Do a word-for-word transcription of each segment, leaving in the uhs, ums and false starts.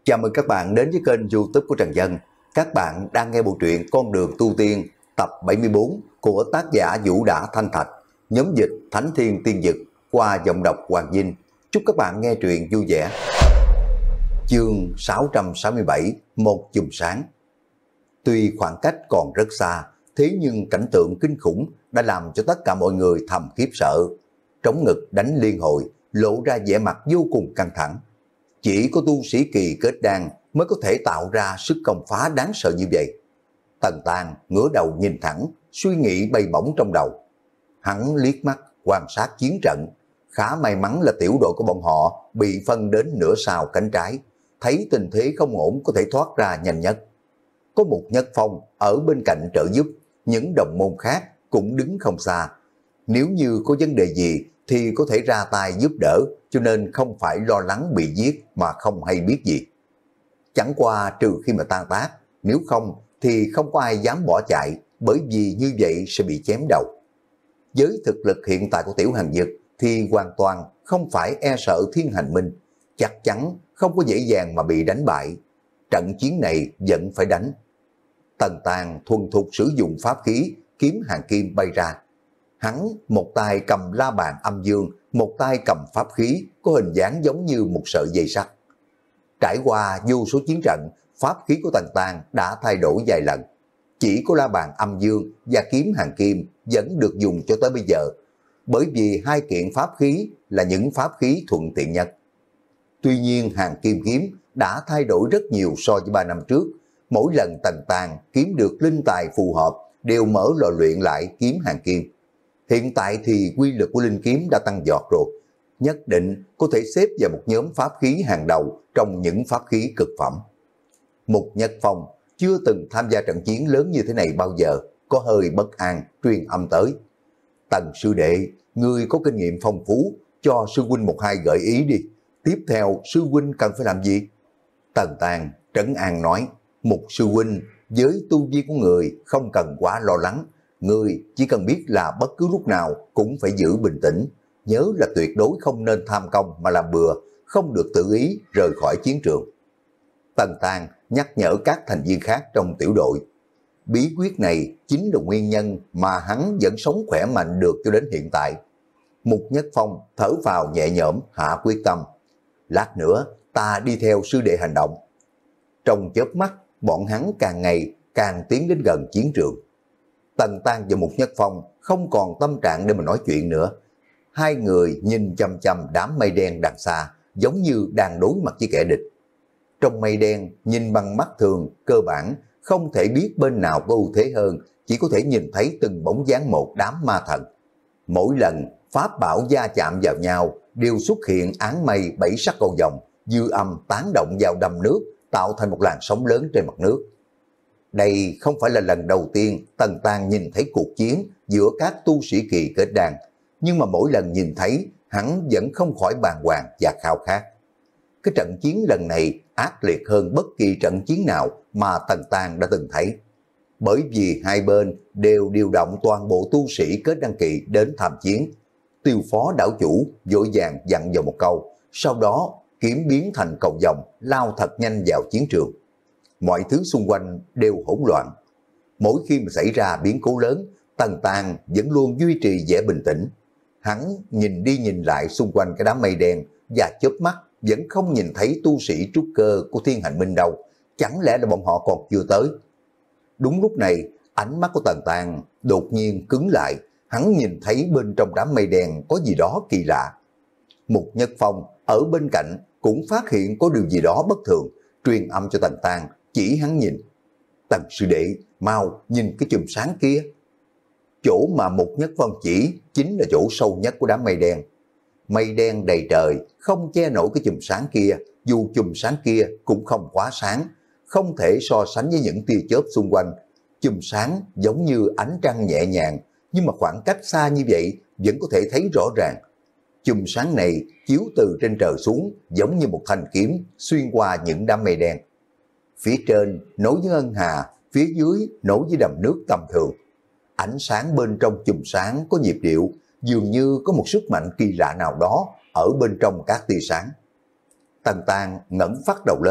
Chào mừng các bạn đến với kênh YouTube của Trần Dân. Các bạn đang nghe bộ truyện Con đường tu tiên tập bảy mươi bốn của tác giả Vũ Đã Thanh Thạch, nhóm dịch Thánh Thiên Tiên Dực qua giọng đọc Hoàng Vinh. Chúc các bạn nghe truyện vui vẻ. Chương sáu trăm sáu mươi bảy, một chùm sáng. Tuy khoảng cách còn rất xa, thế nhưng cảnh tượng kinh khủng đã làm cho tất cả mọi người thầm khiếp sợ. Trống ngực đánh liên hồi, lộ ra vẻ mặt vô cùng căng thẳng. Chỉ có tu sĩ kỳ kết đan mới có thể tạo ra sức công phá đáng sợ như vậy. Tần Tàng ngửa đầu nhìn thẳng, suy nghĩ bay bổng trong đầu. Hắn liếc mắt quan sát chiến trận, khá may mắn là tiểu đội của bọn họ bị phân đến nửa sau cánh trái, thấy tình thế không ổn có thể thoát ra nhanh nhất. Có một Nhất Phong ở bên cạnh trợ giúp, những đồng môn khác cũng đứng không xa. Nếu như có vấn đề gì thì có thể ra tay giúp đỡ, cho nên không phải lo lắng bị giết mà không hay biết gì. Chẳng qua trừ khi mà tan tác, nếu không thì không có ai dám bỏ chạy, bởi vì như vậy sẽ bị chém đầu. Với thực lực hiện tại của Tiểu Hàn Dực thì hoàn toàn không phải e sợ Thiên Hành Minh, chắc chắn không có dễ dàng mà bị đánh bại. Trận chiến này vẫn phải đánh. Tần Tàng thuần thục sử dụng pháp khí, kiếm hàng kim bay ra. Hắn một tay cầm la bàn âm dương, một tay cầm pháp khí có hình dáng giống như một sợi dây sắt. Trải qua vô số chiến trận, pháp khí của Tần Tàng đã thay đổi vài lần. Chỉ có la bàn âm dương và kiếm hàng kim vẫn được dùng cho tới bây giờ, bởi vì hai kiện pháp khí là những pháp khí thuận tiện nhất. Tuy nhiên hàng kim kiếm đã thay đổi rất nhiều so với ba năm trước. Mỗi lần Tần Tàng kiếm được linh tài phù hợp đều mở lò luyện lại kiếm hàng kim. Hiện tại thì quy lực của linh kiếm đã tăng giọt rồi, nhất định có thể xếp vào một nhóm pháp khí hàng đầu trong những pháp khí cực phẩm. Mục Nhất Phong chưa từng tham gia trận chiến lớn như thế này bao giờ, có hơi bất an truyền âm tới. Tần sư đệ, ngươi có kinh nghiệm phong phú, cho sư huynh một hai gợi ý đi. Tiếp theo sư huynh cần phải làm gì? Tần Tàng trấn an nói, Mục sư huynh, với tu vi của người không cần quá lo lắng. Người chỉ cần biết là bất cứ lúc nào cũng phải giữ bình tĩnh, nhớ là tuyệt đối không nên tham công mà làm bừa, không được tự ý rời khỏi chiến trường. Tần Tàng nhắc nhở các thành viên khác trong tiểu đội. Bí quyết này chính là nguyên nhân mà hắn vẫn sống khỏe mạnh được cho đến hiện tại. Mục Nhất Phong thở vào nhẹ nhõm, hạ quyết tâm. Lát nữa ta đi theo sư đệ hành động. Trong chớp mắt, bọn hắn càng ngày càng tiến đến gần chiến trường. Tần Tàng và Mục Nhất Phong không còn tâm trạng để mà nói chuyện nữa. Hai người nhìn chăm chăm đám mây đen đằng xa, giống như đang đối mặt với kẻ địch. Trong mây đen, nhìn bằng mắt thường, cơ bản không thể biết bên nào có ưu thế hơn, chỉ có thể nhìn thấy từng bóng dáng một đám ma thần. Mỗi lần pháp bảo va chạm vào nhau, đều xuất hiện áng mây bảy sắc cầu vồng, dư âm tán động vào đầm nước, tạo thành một làn sóng lớn trên mặt nước. Đây không phải là lần đầu tiên Tần Tàng nhìn thấy cuộc chiến giữa các tu sĩ kỳ kết đan, nhưng mà mỗi lần nhìn thấy, hắn vẫn không khỏi bàng hoàng và khao khát. Cái trận chiến lần này ác liệt hơn bất kỳ trận chiến nào mà Tần Tàng đã từng thấy. Bởi vì hai bên đều điều động toàn bộ tu sĩ kết đan kỳ đến tham chiến. Tiêu phó đảo chủ vội vàng dặn vào một câu, sau đó kiếm biến thành cầu vồng lao thật nhanh vào chiến trường. Mọi thứ xung quanh đều hỗn loạn. Mỗi khi mà xảy ra biến cố lớn, Tần Tàng vẫn luôn duy trì vẻ bình tĩnh. Hắn nhìn đi nhìn lại xung quanh cái đám mây đen và chớp mắt vẫn không nhìn thấy tu sĩ trúc cơ của Thiên Hành Minh đâu. Chẳng lẽ là bọn họ còn chưa tới? Đúng lúc này, ánh mắt của Tần Tàng đột nhiên cứng lại. Hắn nhìn thấy bên trong đám mây đen có gì đó kỳ lạ. Mục Nhất Phong ở bên cạnh cũng phát hiện có điều gì đó bất thường, truyền âm cho Tần Tàng, chỉ hắn nhìn. Tần sư đệ, mau nhìn cái chùm sáng kia. Chỗ mà Mục Nhất Phong chỉ chính là chỗ sâu nhất của đám mây đen. Mây đen đầy trời, không che nổi cái chùm sáng kia, dù chùm sáng kia cũng không quá sáng, không thể so sánh với những tia chớp xung quanh. Chùm sáng giống như ánh trăng nhẹ nhàng, nhưng mà khoảng cách xa như vậy vẫn có thể thấy rõ ràng. Chùm sáng này chiếu từ trên trời xuống, giống như một thanh kiếm xuyên qua những đám mây đen. Phía trên nối với ngân hà, phía dưới nối với đầm nước tầm thường. Ánh sáng bên trong chùm sáng có nhịp điệu, dường như có một sức mạnh kỳ lạ nào đó ở bên trong các tia sáng. Tần Tàng ngẩng phát đầu lên,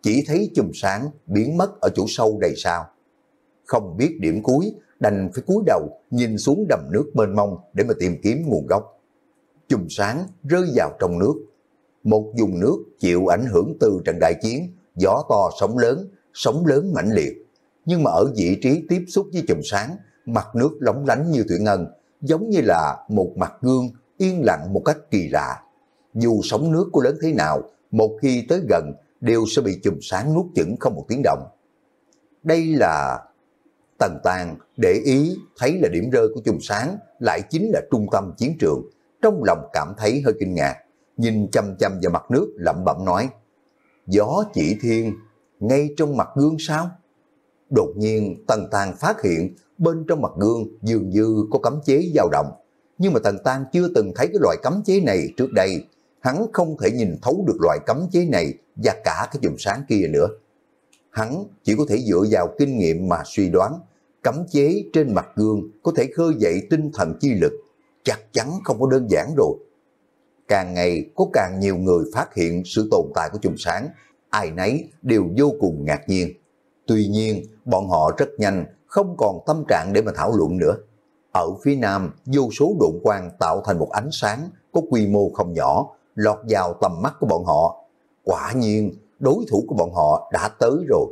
chỉ thấy chùm sáng biến mất ở chỗ sâu đầy sao. Không biết điểm cuối, đành phải cúi đầu nhìn xuống đầm nước mênh mông để mà tìm kiếm nguồn gốc. Chùm sáng rơi vào trong nước. Một vùng nước chịu ảnh hưởng từ trận đại chiến, gió to sóng lớn, sóng lớn mãnh liệt. Nhưng mà ở vị trí tiếp xúc với chùm sáng, mặt nước lóng lánh như thủy ngân, giống như là một mặt gương yên lặng một cách kỳ lạ. Dù sóng nước có lớn thế nào, một khi tới gần đều sẽ bị chùm sáng nuốt chửng không một tiếng động. Đây là... Tần Tàng để ý thấy là điểm rơi của chùm sáng lại chính là trung tâm chiến trường, trong lòng cảm thấy hơi kinh ngạc, nhìn chăm chăm vào mặt nước lẩm bẩm nói: gió chỉ thiên, ngay trong mặt gương sao? Đột nhiên Tần Tàng phát hiện bên trong mặt gương dường như có cấm chế dao động, nhưng mà Tần Tàng chưa từng thấy cái loại cấm chế này trước đây, hắn không thể nhìn thấu được loại cấm chế này và cả cái chùm sáng kia nữa. Hắn chỉ có thể dựa vào kinh nghiệm mà suy đoán, cấm chế trên mặt gương có thể khơi dậy tinh thần chi lực, chắc chắn không có đơn giản rồi. Càng ngày có càng nhiều người phát hiện sự tồn tại của chùm sáng, ai nấy đều vô cùng ngạc nhiên. Tuy nhiên, bọn họ rất nhanh không còn tâm trạng để mà thảo luận nữa. Ở phía nam, vô số độn quang tạo thành một ánh sáng có quy mô không nhỏ, lọt vào tầm mắt của bọn họ. Quả nhiên, đối thủ của bọn họ đã tới rồi.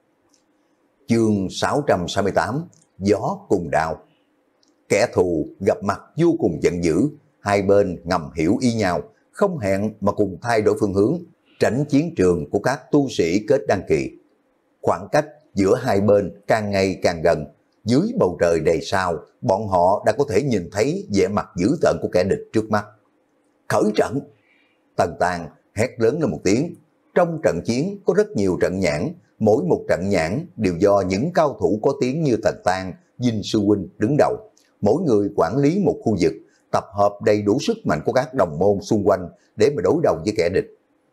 Chương sáu trăm sáu mươi tám, gió cùng đao. Kẻ thù gặp mặt vô cùng giận dữ, hai bên ngầm hiểu ý nhau, không hẹn mà cùng thay đổi phương hướng, tránh chiến trường của các tu sĩ kết đăng kỳ. Khoảng cách giữa hai bên càng ngày càng gần, dưới bầu trời đầy sao, bọn họ đã có thể nhìn thấy vẻ mặt dữ tợn của kẻ địch trước mắt. Khởi trận! Tần Tàng hét lớn lên một tiếng. Trong trận chiến có rất nhiều trận nhãn, mỗi một trận nhãn đều do những cao thủ có tiếng như Tần Tàng, Dinh Sư Huynh đứng đầu. Mỗi người quản lý một khu vực, tập hợp đầy đủ sức mạnh của các đồng môn xung quanh để mà đối đầu với kẻ địch.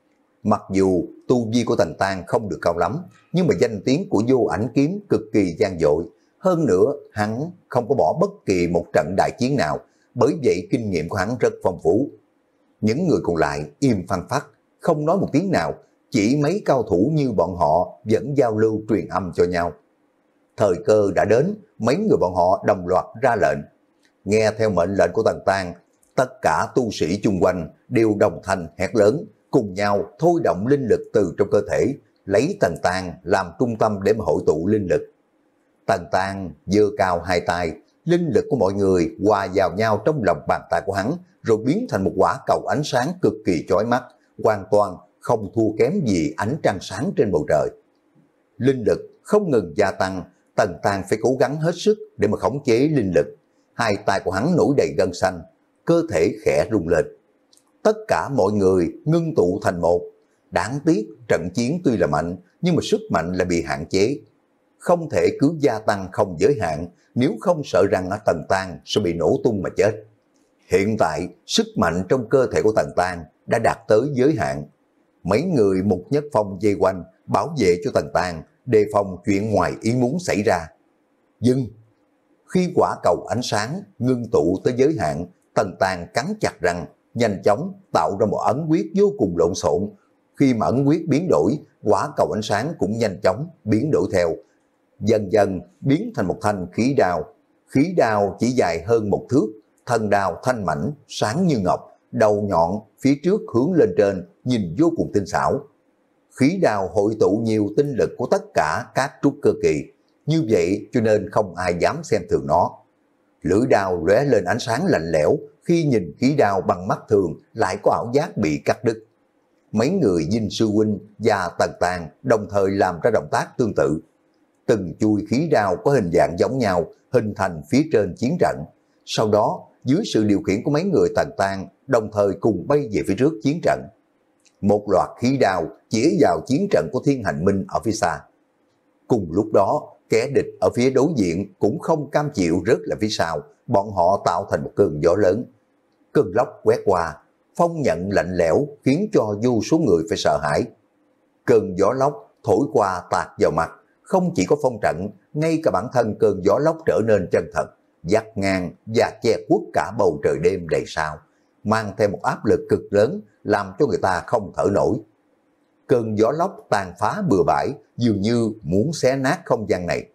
Mặc dù tu vi của Tần Tàng không được cao lắm, nhưng mà danh tiếng của Vô Ảnh Kiếm cực kỳ vang dội. Hơn nữa, hắn không có bỏ bất kỳ một trận đại chiến nào, bởi vậy kinh nghiệm của hắn rất phong phú. Những người còn lại im phăng phắc, không nói một tiếng nào, chỉ mấy cao thủ như bọn họ vẫn giao lưu truyền âm cho nhau. Thời cơ đã đến, mấy người bọn họ đồng loạt ra lệnh. Nghe theo mệnh lệnh của Tần Tàng, tất cả tu sĩ chung quanh đều đồng thanh hét lớn, cùng nhau thôi động linh lực từ trong cơ thể, lấy Tần Tàng làm trung tâm để mà hội tụ linh lực. Tần Tàng giơ cao hai tay, linh lực của mọi người hòa vào nhau trong lòng bàn tay của hắn, rồi biến thành một quả cầu ánh sáng cực kỳ chói mắt, hoàn toàn không thua kém gì ánh trăng sáng trên bầu trời. Linh lực không ngừng gia tăng, Tần Tàng phải cố gắng hết sức để mà khống chế linh lực. Hai tay của hắn nổi đầy gân xanh, cơ thể khẽ rung lên. Tất cả mọi người ngưng tụ thành một. Đáng tiếc trận chiến tuy là mạnh, nhưng mà sức mạnh lại bị hạn chế. Không thể cứ gia tăng không giới hạn, nếu không sợ rằng ở Tần Tàng sẽ bị nổ tung mà chết. Hiện tại, sức mạnh trong cơ thể của Tần Tàng đã đạt tới giới hạn. Mấy người một nhất phong dây quanh, bảo vệ cho Tần Tàng, đề phòng chuyện ngoài ý muốn xảy ra. Nhưng, khi quả cầu ánh sáng ngưng tụ tới giới hạn, Tần Tàng cắn chặt răng, nhanh chóng tạo ra một ấn quyết vô cùng lộn xộn. Khi mà ấn quyết biến đổi, quả cầu ánh sáng cũng nhanh chóng biến đổi theo. Dần dần biến thành một thanh khí đao. Khí đao chỉ dài hơn một thước, thân đao thanh mảnh, sáng như ngọc, đầu nhọn phía trước hướng lên trên, nhìn vô cùng tinh xảo. Khí đao hội tụ nhiều tinh lực của tất cả các trúc cơ kỳ, như vậy cho nên không ai dám xem thường nó. Lưỡi đao lóe lên ánh sáng lạnh lẽo, khi nhìn khí đao bằng mắt thường lại có ảo giác bị cắt đứt. Mấy người Dinh Sư Huynh và Tần Tàng đồng thời làm ra động tác tương tự. Từng chui khí đao có hình dạng giống nhau, hình thành phía trên chiến trận. Sau đó, dưới sự điều khiển của mấy người Tần Tàng, đồng thời cùng bay về phía trước chiến trận. Một loạt khí đao chĩa vào chiến trận của Thiên Hành Minh ở phía xa. Cùng lúc đó, kẻ địch ở phía đối diện cũng không cam chịu rớt lại phía sau, bọn họ tạo thành một cơn gió lớn. Cơn lốc quét qua, phong nhận lạnh lẽo khiến cho vô số người phải sợ hãi. Cơn gió lốc thổi qua tạt vào mặt, không chỉ có phong trận, ngay cả bản thân cơn gió lốc trở nên chân thật, dắt ngang và che khuất cả bầu trời đêm đầy sao, mang theo một áp lực cực lớn làm cho người ta không thở nổi. Cơn gió lốc tàn phá bừa bãi, dường như muốn xé nát không gian này.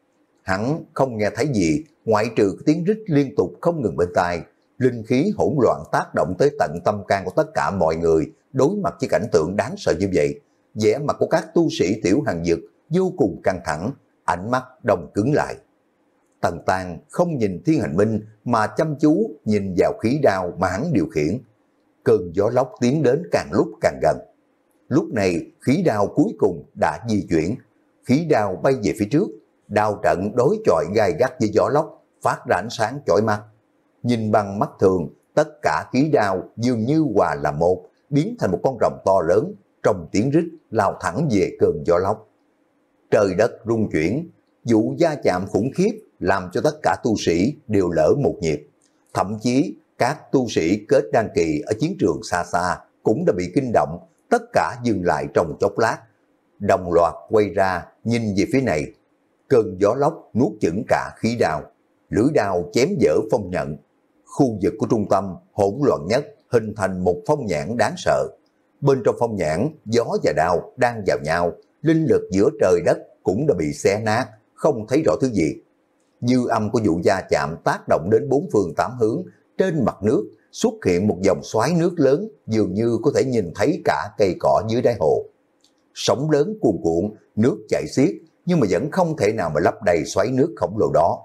Hắn không nghe thấy gì, ngoại trừ tiếng rít liên tục không ngừng bên tai. Linh khí hỗn loạn tác động tới tận tâm can của tất cả mọi người, đối mặt với cảnh tượng đáng sợ như vậy. Vẻ mặt của các tu sĩ Tiểu Hàn Dực vô cùng căng thẳng, ánh mắt đông cứng lại. Tần Tàng không nhìn Thiên Hành Minh mà chăm chú nhìn vào khí đao mà hắn điều khiển. Cơn gió lốc tiến đến càng lúc càng gần. Lúc này khí đao cuối cùng đã di chuyển, khí đao bay về phía trước, đao trận đối chọi gai gắt với gió lốc, phát ra ánh sáng chói mắt. Nhìn bằng mắt thường, tất cả khí đao dường như hòa làm một, biến thành một con rồng to lớn, trong tiếng rít lao thẳng về cơn gió lốc. Trời đất rung chuyển, vụ va chạm khủng khiếp làm cho tất cả tu sĩ đều lỡ một nhịp. Thậm chí các tu sĩ kết đan kỳ ở chiến trường xa xa cũng đã bị kinh động, tất cả dừng lại trong chốc lát, đồng loạt quay ra nhìn về phía này. Cơn gió lốc nuốt chửng cả khí đao, lưỡi đao chém vỡ phong nhận. Khu vực của trung tâm hỗn loạn nhất hình thành một phong nhãn đáng sợ. Bên trong phong nhãn, gió và đao đang vào nhau, linh lực giữa trời đất cũng đã bị xé nát, không thấy rõ thứ gì. Dư âm của vụ va chạm tác động đến bốn phương tám hướng, trên mặt nước xuất hiện một dòng xoáy nước lớn, dường như có thể nhìn thấy cả cây cỏ dưới đáy hồ. Sóng lớn cuồn cuộn, nước chảy xiết, nhưng mà vẫn không thể nào mà lấp đầy xoáy nước khổng lồ đó.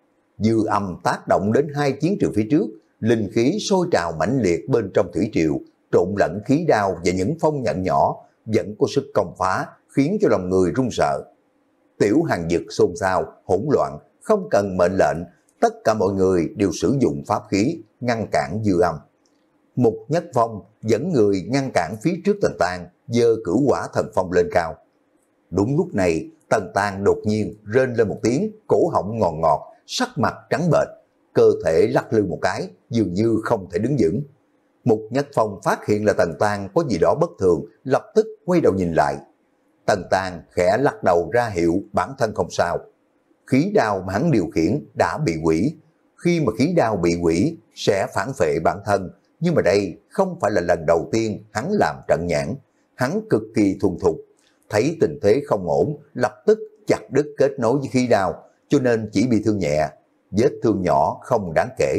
Dư âm tác động đến hai chiến trường phía trước, linh khí sôi trào mãnh liệt bên trong thủy triều, trộn lẫn khí đao và những phong nhận nhỏ, vẫn có sức công phá, khiến cho lòng người run sợ. Tiểu Hàn Dực xôn xao, hỗn loạn, không cần mệnh lệnh, tất cả mọi người đều sử dụng pháp khí, ngăn cản dư âm. Mục Nhất Phong dẫn người ngăn cản phía trước Tần Tàng, giơ cửu quả thần phong lên cao. Đúng lúc này, Tần Tàng đột nhiên rên lên một tiếng, cổ họng ngọt ngọt, sắc mặt trắng bệch, cơ thể lắc lư một cái, dường như không thể đứng vững. Mục Nhất Phong phát hiện là Tần Tàng có gì đó bất thường, lập tức quay đầu nhìn lại. Tần Tàng khẽ lắc đầu ra hiệu bản thân không sao. Khí đao mà hắn điều khiển đã bị hủy. Khi mà khí đao bị hủy sẽ phản phệ bản thân, nhưng mà đây không phải là lần đầu tiên hắn làm trận nhãn. Hắn cực kỳ thuần thục, thấy tình thế không ổn, lập tức chặt đứt kết nối với khí đao, cho nên chỉ bị thương nhẹ, vết thương nhỏ không đáng kể.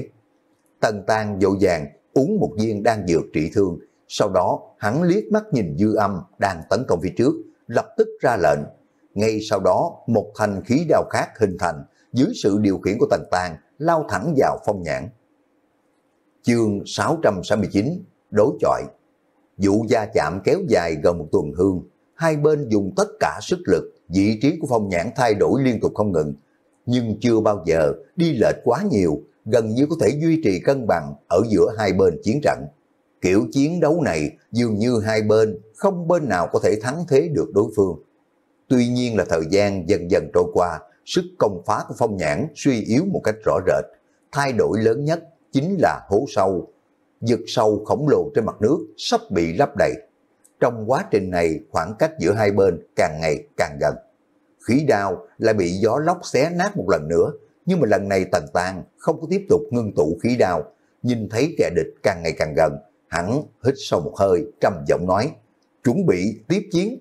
Tần Tàng vội vàng uống một viên đan dược trị thương, sau đó hắn liếc mắt nhìn dư âm đang tấn công phía trước, lập tức ra lệnh. Ngay sau đó một thanh khí đao khác hình thành, dưới sự điều khiển của Tần Tàng lao thẳng vào phong nhãn. Chương sáu trăm sáu mươi chín, đối chọi. Vụ va chạm kéo dài gần một tuần hương, hai bên dùng tất cả sức lực, vị trí của phong nhãn thay đổi liên tục không ngừng, nhưng chưa bao giờ đi lệch quá nhiều, gần như có thể duy trì cân bằng ở giữa hai bên chiến trận. Kiểu chiến đấu này dường như hai bên không bên nào có thể thắng thế được đối phương. Tuy nhiên là thời gian dần dần trôi qua, sức công phá của phong nhãn suy yếu một cách rõ rệt. Thay đổi lớn nhất chính là hố sâu, vực sâu khổng lồ trên mặt nước sắp bị lấp đầy. Trong quá trình này, khoảng cách giữa hai bên càng ngày càng gần. Khí đao lại bị gió lốc xé nát một lần nữa, nhưng mà lần này Tần Tàng không có tiếp tục ngưng tụ khí đao. Nhìn thấy kẻ địch càng ngày càng gần, hắn hít sâu một hơi, trầm giọng nói, chuẩn bị tiếp chiến.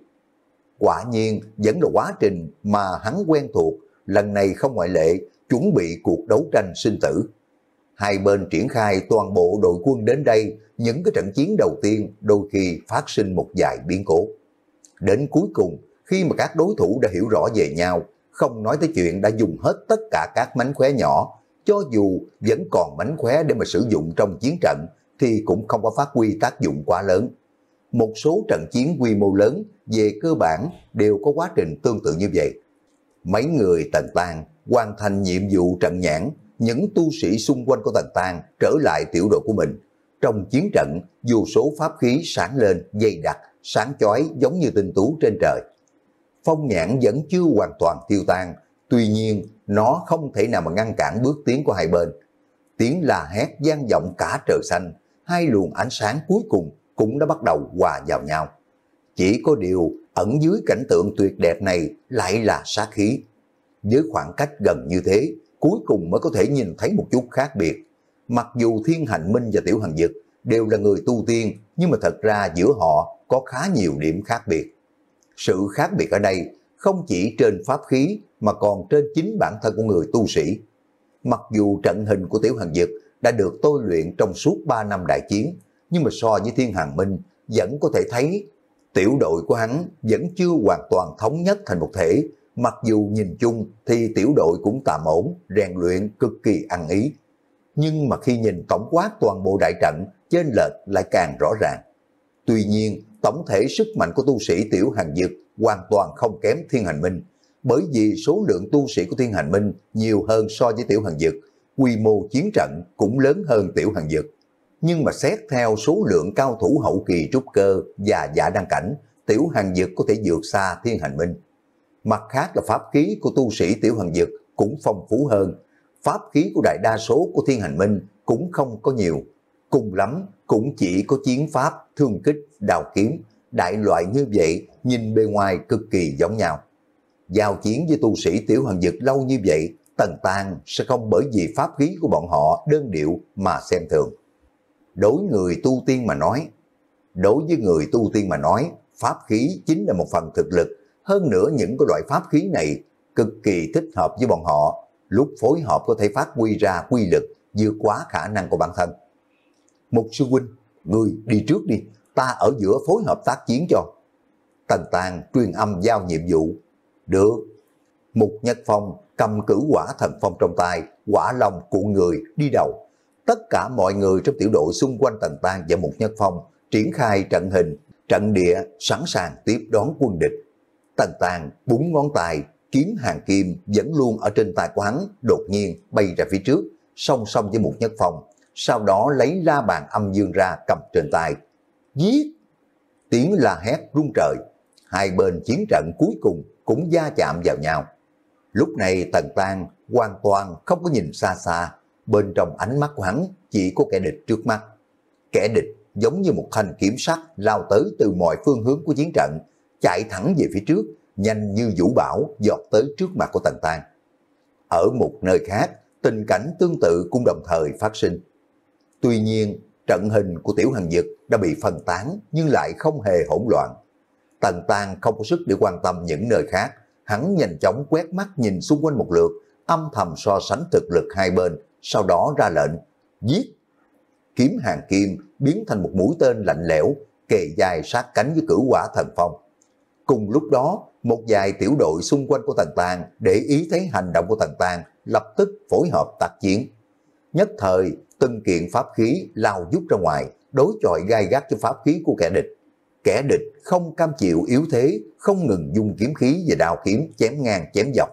Quả nhiên vẫn là quá trình mà hắn quen thuộc, lần này không ngoại lệ, chuẩn bị cuộc đấu tranh sinh tử. Hai bên triển khai toàn bộ đội quân đến đây, những cái trận chiến đầu tiên đôi khi phát sinh một vài biến cố. Đến cuối cùng, khi mà các đối thủ đã hiểu rõ về nhau, không nói tới chuyện đã dùng hết tất cả các mánh khóe nhỏ, cho dù vẫn còn mánh khóe để mà sử dụng trong chiến trận, thì cũng không có phát huy tác dụng quá lớn. Một số trận chiến quy mô lớn về cơ bản đều có quá trình tương tự như vậy. Mấy người Tần Tàng hoàn thành nhiệm vụ trận nhãn, những tu sĩ xung quanh của Tần Tàng trở lại tiểu đội của mình. Trong chiến trận, vô số pháp khí sáng lên, dày đặc, sáng chói giống như tinh tú trên trời. Phong nhãn vẫn chưa hoàn toàn tiêu tan, tuy nhiên nó không thể nào mà ngăn cản bước tiến của hai bên. Tiếng la hét vang vọng cả trời xanh, hai luồng ánh sáng cuối cùng cũng đã bắt đầu hòa vào nhau. Chỉ có điều ẩn dưới cảnh tượng tuyệt đẹp này lại là sát khí. Với khoảng cách gần như thế, cuối cùng mới có thể nhìn thấy một chút khác biệt. Mặc dù Thiên Hành Minh và Tiểu Hàn Dực đều là người tu tiên, nhưng mà thật ra giữa họ có khá nhiều điểm khác biệt. Sự khác biệt ở đây không chỉ trên pháp khí mà còn trên chính bản thân của người tu sĩ. Mặc dù trận hình của Tiểu Hàn Dực đã được tôi luyện trong suốt ba năm đại chiến, nhưng mà so với Thiên Hàn Minh vẫn có thể thấy tiểu đội của hắn vẫn chưa hoàn toàn thống nhất thành một thể. Mặc dù nhìn chung thì tiểu đội cũng tạm ổn, rèn luyện cực kỳ ăn ý. Nhưng mà khi nhìn tổng quát toàn bộ đại trận, chênh lệch lại càng rõ ràng. Tuy nhiên, tổng thể sức mạnh của tu sĩ Tiểu Hàn Dực hoàn toàn không kém Thiên Hành Minh, bởi vì số lượng tu sĩ của Thiên Hành Minh nhiều hơn so với Tiểu Hàn Dực, quy mô chiến trận cũng lớn hơn Tiểu Hàn Dực. Nhưng mà xét theo số lượng cao thủ hậu kỳ trúc cơ và giả đăng cảnh, Tiểu Hàn Dực có thể vượt xa Thiên Hành Minh. Mặt khác là pháp khí của tu sĩ Tiểu Hàn Dực cũng phong phú hơn. Pháp khí của đại đa số của Thiên Hành Minh cũng không có nhiều. Cùng lắm cũng chỉ có chiến pháp, thương kích, đào kiếm. Đại loại như vậy nhìn bề ngoài cực kỳ giống nhau. Giao chiến với tu sĩ Tiểu Hàn Dực lâu như vậy, Tần Tang sẽ không bởi vì pháp khí của bọn họ đơn điệu mà xem thường. Đối người tu tiên mà nói, đối với người tu tiên mà nói, pháp khí chính là một phần thực lực. Hơn nữa những cái loại pháp khí này cực kỳ thích hợp với bọn họ, lúc phối hợp có thể phát huy ra quy lực vượt quá khả năng của bản thân. Mục sư huynh, ngươi đi trước đi, ta ở giữa phối hợp tác chiến cho. Tần Tang truyền âm giao nhiệm vụ. Được. Mục Nhất Phong cầm cửu quả thần phong trong tay, quả long cuộn người đi đầu. Tất cả mọi người trong tiểu đội xung quanh Tần Tang và Mục Nhất Phong triển khai trận hình, trận địa sẵn sàng tiếp đón quân địch. Tần Tang búng ngón tay, kiếm hàng kim vẫn luôn ở trên tay của hắn đột nhiên bay ra phía trước, song song với Mục Nhất Phong, sau đó lấy la bàn âm dương ra cầm trên tay. Giết! Tiếng la hét rung trời, hai bên chiến trận cuối cùng cũng va chạm vào nhau. Lúc này Tần Tang hoàn toàn không có nhìn xa xa, bên trong ánh mắt của hắn chỉ có kẻ địch trước mắt. Kẻ địch giống như một thanh kiếm sắt lao tới từ mọi phương hướng của chiến trận, chạy thẳng về phía trước, nhanh như vũ bão giọt tới trước mặt của Tần Tang. Ở một nơi khác, tình cảnh tương tự cũng đồng thời phát sinh. Tuy nhiên, trận hình của Tiểu Hàn Dực đã bị phân tán nhưng lại không hề hỗn loạn. Tần Tang không có sức để quan tâm những nơi khác, hắn nhanh chóng quét mắt nhìn xung quanh một lượt, âm thầm so sánh thực lực hai bên, sau đó ra lệnh, giết. Kiếm hàng kim biến thành một mũi tên lạnh lẽo, kề dài sát cánh với cửu quả thần phong. Cùng lúc đó, một vài tiểu đội xung quanh của Tần Tang để ý thấy hành động của Tần Tang, lập tức phối hợp tác chiến. Nhất thời, từng kiện pháp khí lao vút ra ngoài, đối chọi gai gắt cho pháp khí của kẻ địch. Kẻ địch không cam chịu yếu thế, không ngừng dùng kiếm khí và đao kiếm chém ngang chém dọc.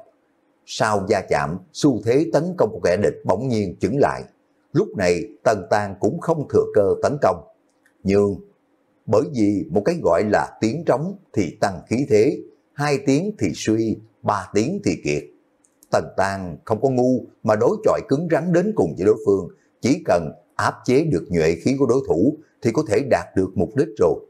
Sau va chạm, xu thế tấn công của kẻ địch bỗng nhiên chững lại. Lúc này Tần Tang cũng không thừa cơ tấn công. Nhưng bởi vì một cái gọi là tiếng trống thì tăng khí thế, hai tiếng thì suy, ba tiếng thì kiệt. Tần Tang không có ngu mà đối chọi cứng rắn đến cùng với đối phương, chỉ cần áp chế được nhuệ khí của đối thủ thì có thể đạt được mục đích rồi.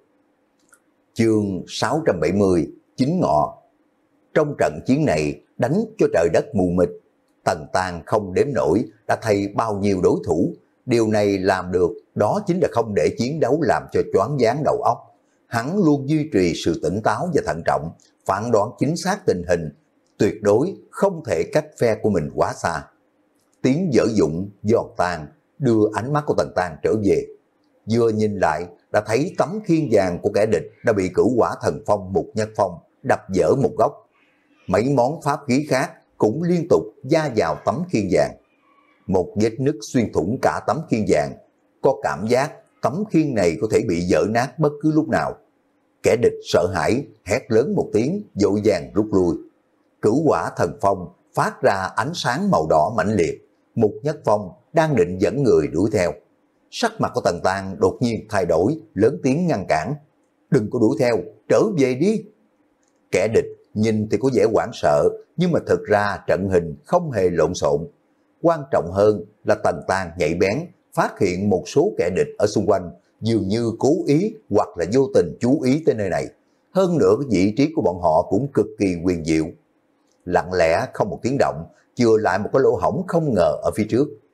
Chương sáu trăm bảy mươi, Chính Ngọ. Trong trận chiến này đánh cho trời đất mù mịt, Tần Tang không đếm nổi đã thay bao nhiêu đối thủ. Điều này làm được đó chính là không để chiến đấu làm cho choáng váng đầu óc. Hắn luôn duy trì sự tỉnh táo và thận trọng, phán đoán chính xác tình hình, tuyệt đối không thể cách phe của mình quá xa. Tiếng dở dụng giòn tan đưa ánh mắt của Tần Tang trở về. Vừa nhìn lại đã thấy tấm khiên vàng của kẻ địch đã bị cửu quả thần phong Mục Nhất Phong đập dở một góc. Mấy món pháp khí khác cũng liên tục va vào tấm khiên vàng. Một vết nứt xuyên thủng cả tấm khiên vàng. Có cảm giác tấm khiên này có thể bị vỡ nát bất cứ lúc nào. Kẻ địch sợ hãi, hét lớn một tiếng, vội vàng rút lui. Cửu quả thần phong phát ra ánh sáng màu đỏ mãnh liệt. Mục Nhất Phong đang định dẫn người đuổi theo. Sắc mặt của Tần Tang đột nhiên thay đổi, lớn tiếng ngăn cản. Đừng có đuổi theo, trở về đi. Kẻ địch nhìn thì có vẻ hoảng sợ, nhưng mà thực ra trận hình không hề lộn xộn. Quan trọng hơn là Tần Tang nhạy bén, phát hiện một số kẻ địch ở xung quanh, dường như cố ý hoặc là vô tình chú ý tới nơi này. Hơn nữa cái vị trí của bọn họ cũng cực kỳ huyền diệu. Lặng lẽ không một tiếng động, chừa lại một cái lỗ hổng không ngờ ở phía trước.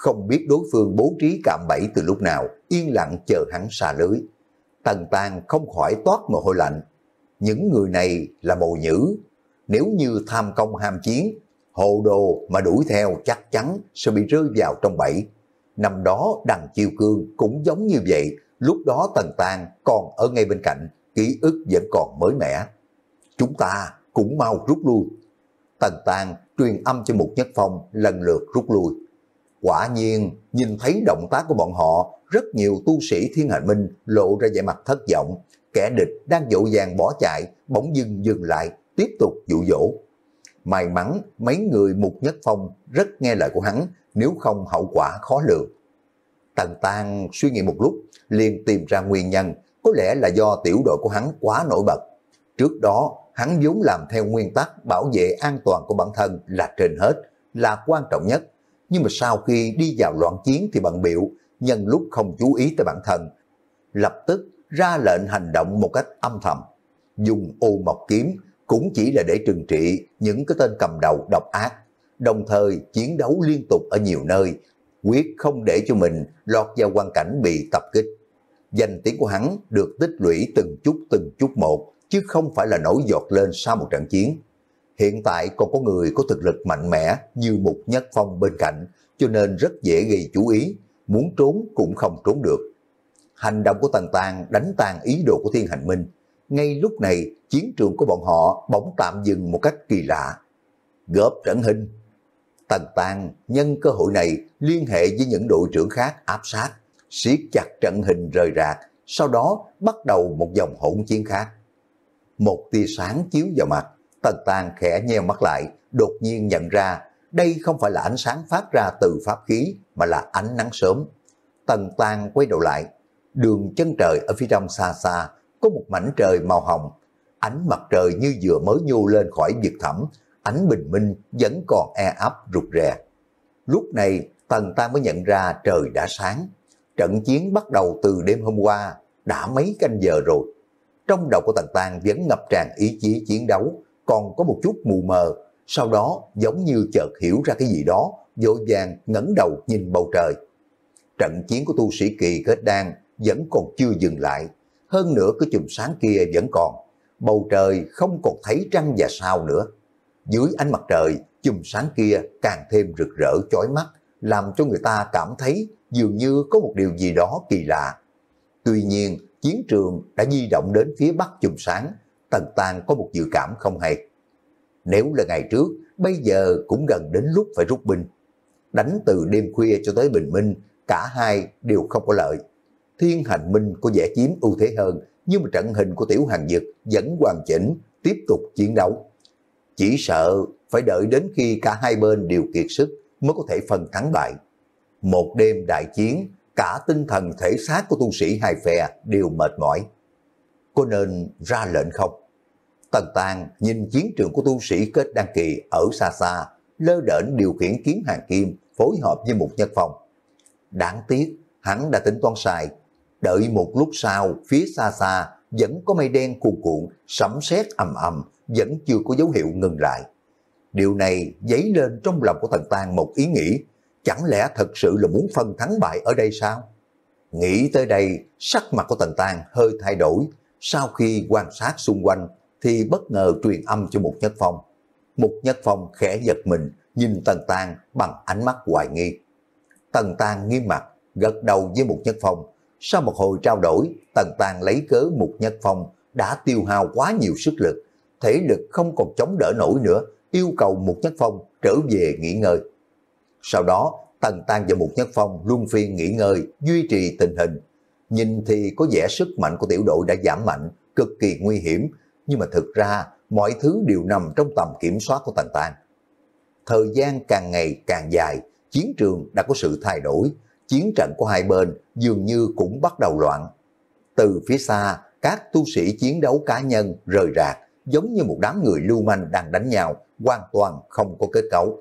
không biết đối phương bố trí cạm bẫy từ lúc nào, yên lặng chờ hắn xa lưới. Tần Tàng không khỏi toát mồ hôi lạnh. Những người này là mồi nhữ, nếu như tham công ham chiến, hồ đồ mà đuổi theo chắc chắn sẽ bị rơi vào trong bẫy. Năm đó Đằng Chiêu Cương cũng giống như vậy, lúc đó Tần Tàng còn ở ngay bên cạnh, ký ức vẫn còn mới mẻ. Chúng ta cũng mau rút lui. Tần Tàng truyền âm cho Mục Nhất Phong lần lượt rút lui. Quả nhiên, nhìn thấy động tác của bọn họ, rất nhiều tu sĩ Thiên Hành Minh lộ ra vẻ mặt thất vọng. Kẻ địch đang vội vàng bỏ chạy, bỗng dưng dừng lại, tiếp tục dụ dỗ. May mắn mấy người Mục Nhất Phong rất nghe lời của hắn, nếu không hậu quả khó lường. Tần Tàng suy nghĩ một lúc, liền tìm ra nguyên nhân, có lẽ là do tiểu đội của hắn quá nổi bật. Trước đó, hắn vốn làm theo nguyên tắc bảo vệ an toàn của bản thân là trên hết, là quan trọng nhất. Nhưng mà sau khi đi vào loạn chiến thì bận biểu, nhân lúc không chú ý tới bản thân, lập tức ra lệnh hành động một cách âm thầm. Dùng ô mộc kiếm cũng chỉ là để trừng trị những cái tên cầm đầu độc ác, đồng thời chiến đấu liên tục ở nhiều nơi, quyết không để cho mình lọt vào hoàn cảnh bị tập kích. Danh tiếng của hắn được tích lũy từng chút từng chút một, chứ không phải là nổi giọt lên sau một trận chiến. Hiện tại còn có người có thực lực mạnh mẽ như Mục Nhất Phong bên cạnh, cho nên rất dễ gây chú ý, muốn trốn cũng không trốn được. Hành động của Tần Tàng đánh tan ý đồ của Thiên Hành Minh. Ngay lúc này, chiến trường của bọn họ bỗng tạm dừng một cách kỳ lạ. Góp trận hình. Tần Tàng nhân cơ hội này liên hệ với những đội trưởng khác áp sát, siết chặt trận hình rời rạc, sau đó bắt đầu một dòng hỗn chiến khác. Một tia sáng chiếu vào mặt, Tần Tàng khẽ nheo mắt lại, đột nhiên nhận ra đây không phải là ánh sáng phát ra từ pháp khí, mà là ánh nắng sớm. Tần Tàng quay đầu lại, đường chân trời ở phía trong xa xa, có một mảnh trời màu hồng. Ánh mặt trời như vừa mới nhô lên khỏi vực thẳm, ánh bình minh vẫn còn e ấp rụt rè. Lúc này Tần Tàng mới nhận ra trời đã sáng. Trận chiến bắt đầu từ đêm hôm qua, đã mấy canh giờ rồi. Trong đầu của Tần Tàng vẫn ngập tràn ý chí chiến đấu, còn có một chút mù mờ. Sau đó giống như chợt hiểu ra cái gì đó, vội vàng ngẩng đầu nhìn bầu trời. Trận chiến của tu sĩ Kỳ Kết Đan vẫn còn chưa dừng lại. Hơn nữa cái chùm sáng kia vẫn còn. Bầu trời không còn thấy trăng và sao nữa. Dưới ánh mặt trời, chùm sáng kia càng thêm rực rỡ chói mắt, làm cho người ta cảm thấy dường như có một điều gì đó kỳ lạ. Tuy nhiên, chiến trường đã di động đến phía bắc chùm sáng, Tần Tàng có một dự cảm không hay. Nếu là ngày trước, bây giờ cũng gần đến lúc phải rút binh. Đánh từ đêm khuya cho tới bình minh, cả hai đều không có lợi. Thiên Hành Minh có vẻ chiếm ưu thế hơn, nhưng mà trận hình của Tiểu Hàn Dực vẫn hoàn chỉnh, tiếp tục chiến đấu. Chỉ sợ phải đợi đến khi cả hai bên đều kiệt sức mới có thể phân thắng bại. Một đêm đại chiến, cả tinh thần thể xác của tu sĩ hai phe đều mệt mỏi. Có nên ra lệnh không? Tần Tàng nhìn chiến trường của tu sĩ Kết Đan Kỳ ở xa xa, lơ đễnh điều khiển kiếm hàng kim phối hợp với Mục Nhất Phong. Đáng tiếc, hắn đã tính toán sai. Đợi một lúc sau, phía xa xa vẫn có mây đen cuồn cuộn, sấm sét ầm ầm, vẫn chưa có dấu hiệu ngừng lại. Điều này dấy lên trong lòng của Tần Tàng một ý nghĩ, chẳng lẽ thật sự là muốn phân thắng bại ở đây sao? Nghĩ tới đây, sắc mặt của Tần Tàng hơi thay đổi. Sau khi quan sát xung quanh, thì bất ngờ truyền âm cho Mục Nhất Phong. Mục Nhất Phong khẽ giật mình, nhìn Tần Tàng bằng ánh mắt hoài nghi. Tần Tàng nghiêm mặt, gật đầu với Mục Nhất Phong. Sau một hồi trao đổi, Tần Tàng lấy cớ Mục Nhất Phong đã tiêu hao quá nhiều sức lực, thể lực không còn chống đỡ nổi nữa, yêu cầu Mục Nhất Phong trở về nghỉ ngơi. Sau đó, Tần Tàng và Mục Nhất Phong luân phiên nghỉ ngơi, duy trì tình hình. Nhìn thì có vẻ sức mạnh của tiểu đội đã giảm mạnh, cực kỳ nguy hiểm, nhưng mà thực ra mọi thứ đều nằm trong tầm kiểm soát của Tần Tàng. Thời gian càng ngày càng dài, chiến trường đã có sự thay đổi, chiến trận của hai bên dường như cũng bắt đầu loạn. Từ phía xa, các tu sĩ chiến đấu cá nhân rời rạc, giống như một đám người lưu manh đang đánh nhau, hoàn toàn không có kết cấu.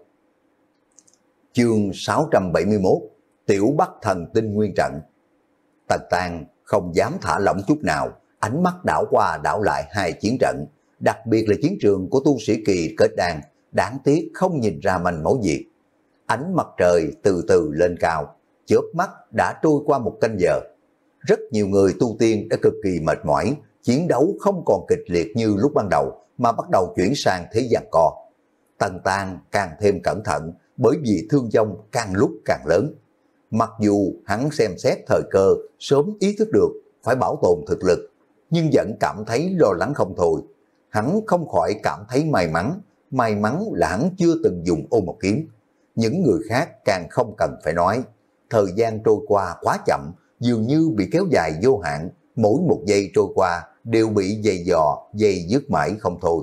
Chương sáu trăm bảy mươi mốt, Tiểu Bắc Thần Tinh Nguyên Trận. Tần Tàng không dám thả lỏng chút nào, ánh mắt đảo qua đảo lại hai chiến trận, đặc biệt là chiến trường của tu sĩ Kỳ Kết Đan, đáng tiếc không nhìn ra manh mối gì. Ánh mặt trời từ từ lên cao, chớp mắt đã trôi qua một canh giờ. Rất nhiều người tu tiên đã cực kỳ mệt mỏi, chiến đấu không còn kịch liệt như lúc ban đầu mà bắt đầu chuyển sang thế giằng co. Tần Tang càng thêm cẩn thận bởi vì thương vong càng lúc càng lớn. Mặc dù hắn xem xét thời cơ, sớm ý thức được phải bảo tồn thực lực, nhưng vẫn cảm thấy lo lắng không thôi. Hắn không khỏi cảm thấy may mắn, may mắn là hắn chưa từng dùng ô một kiếm. Những người khác càng không cần phải nói. Thời gian trôi qua quá chậm, dường như bị kéo dài vô hạn, mỗi một giây trôi qua đều bị dày dò, dày dứt mãi không thôi.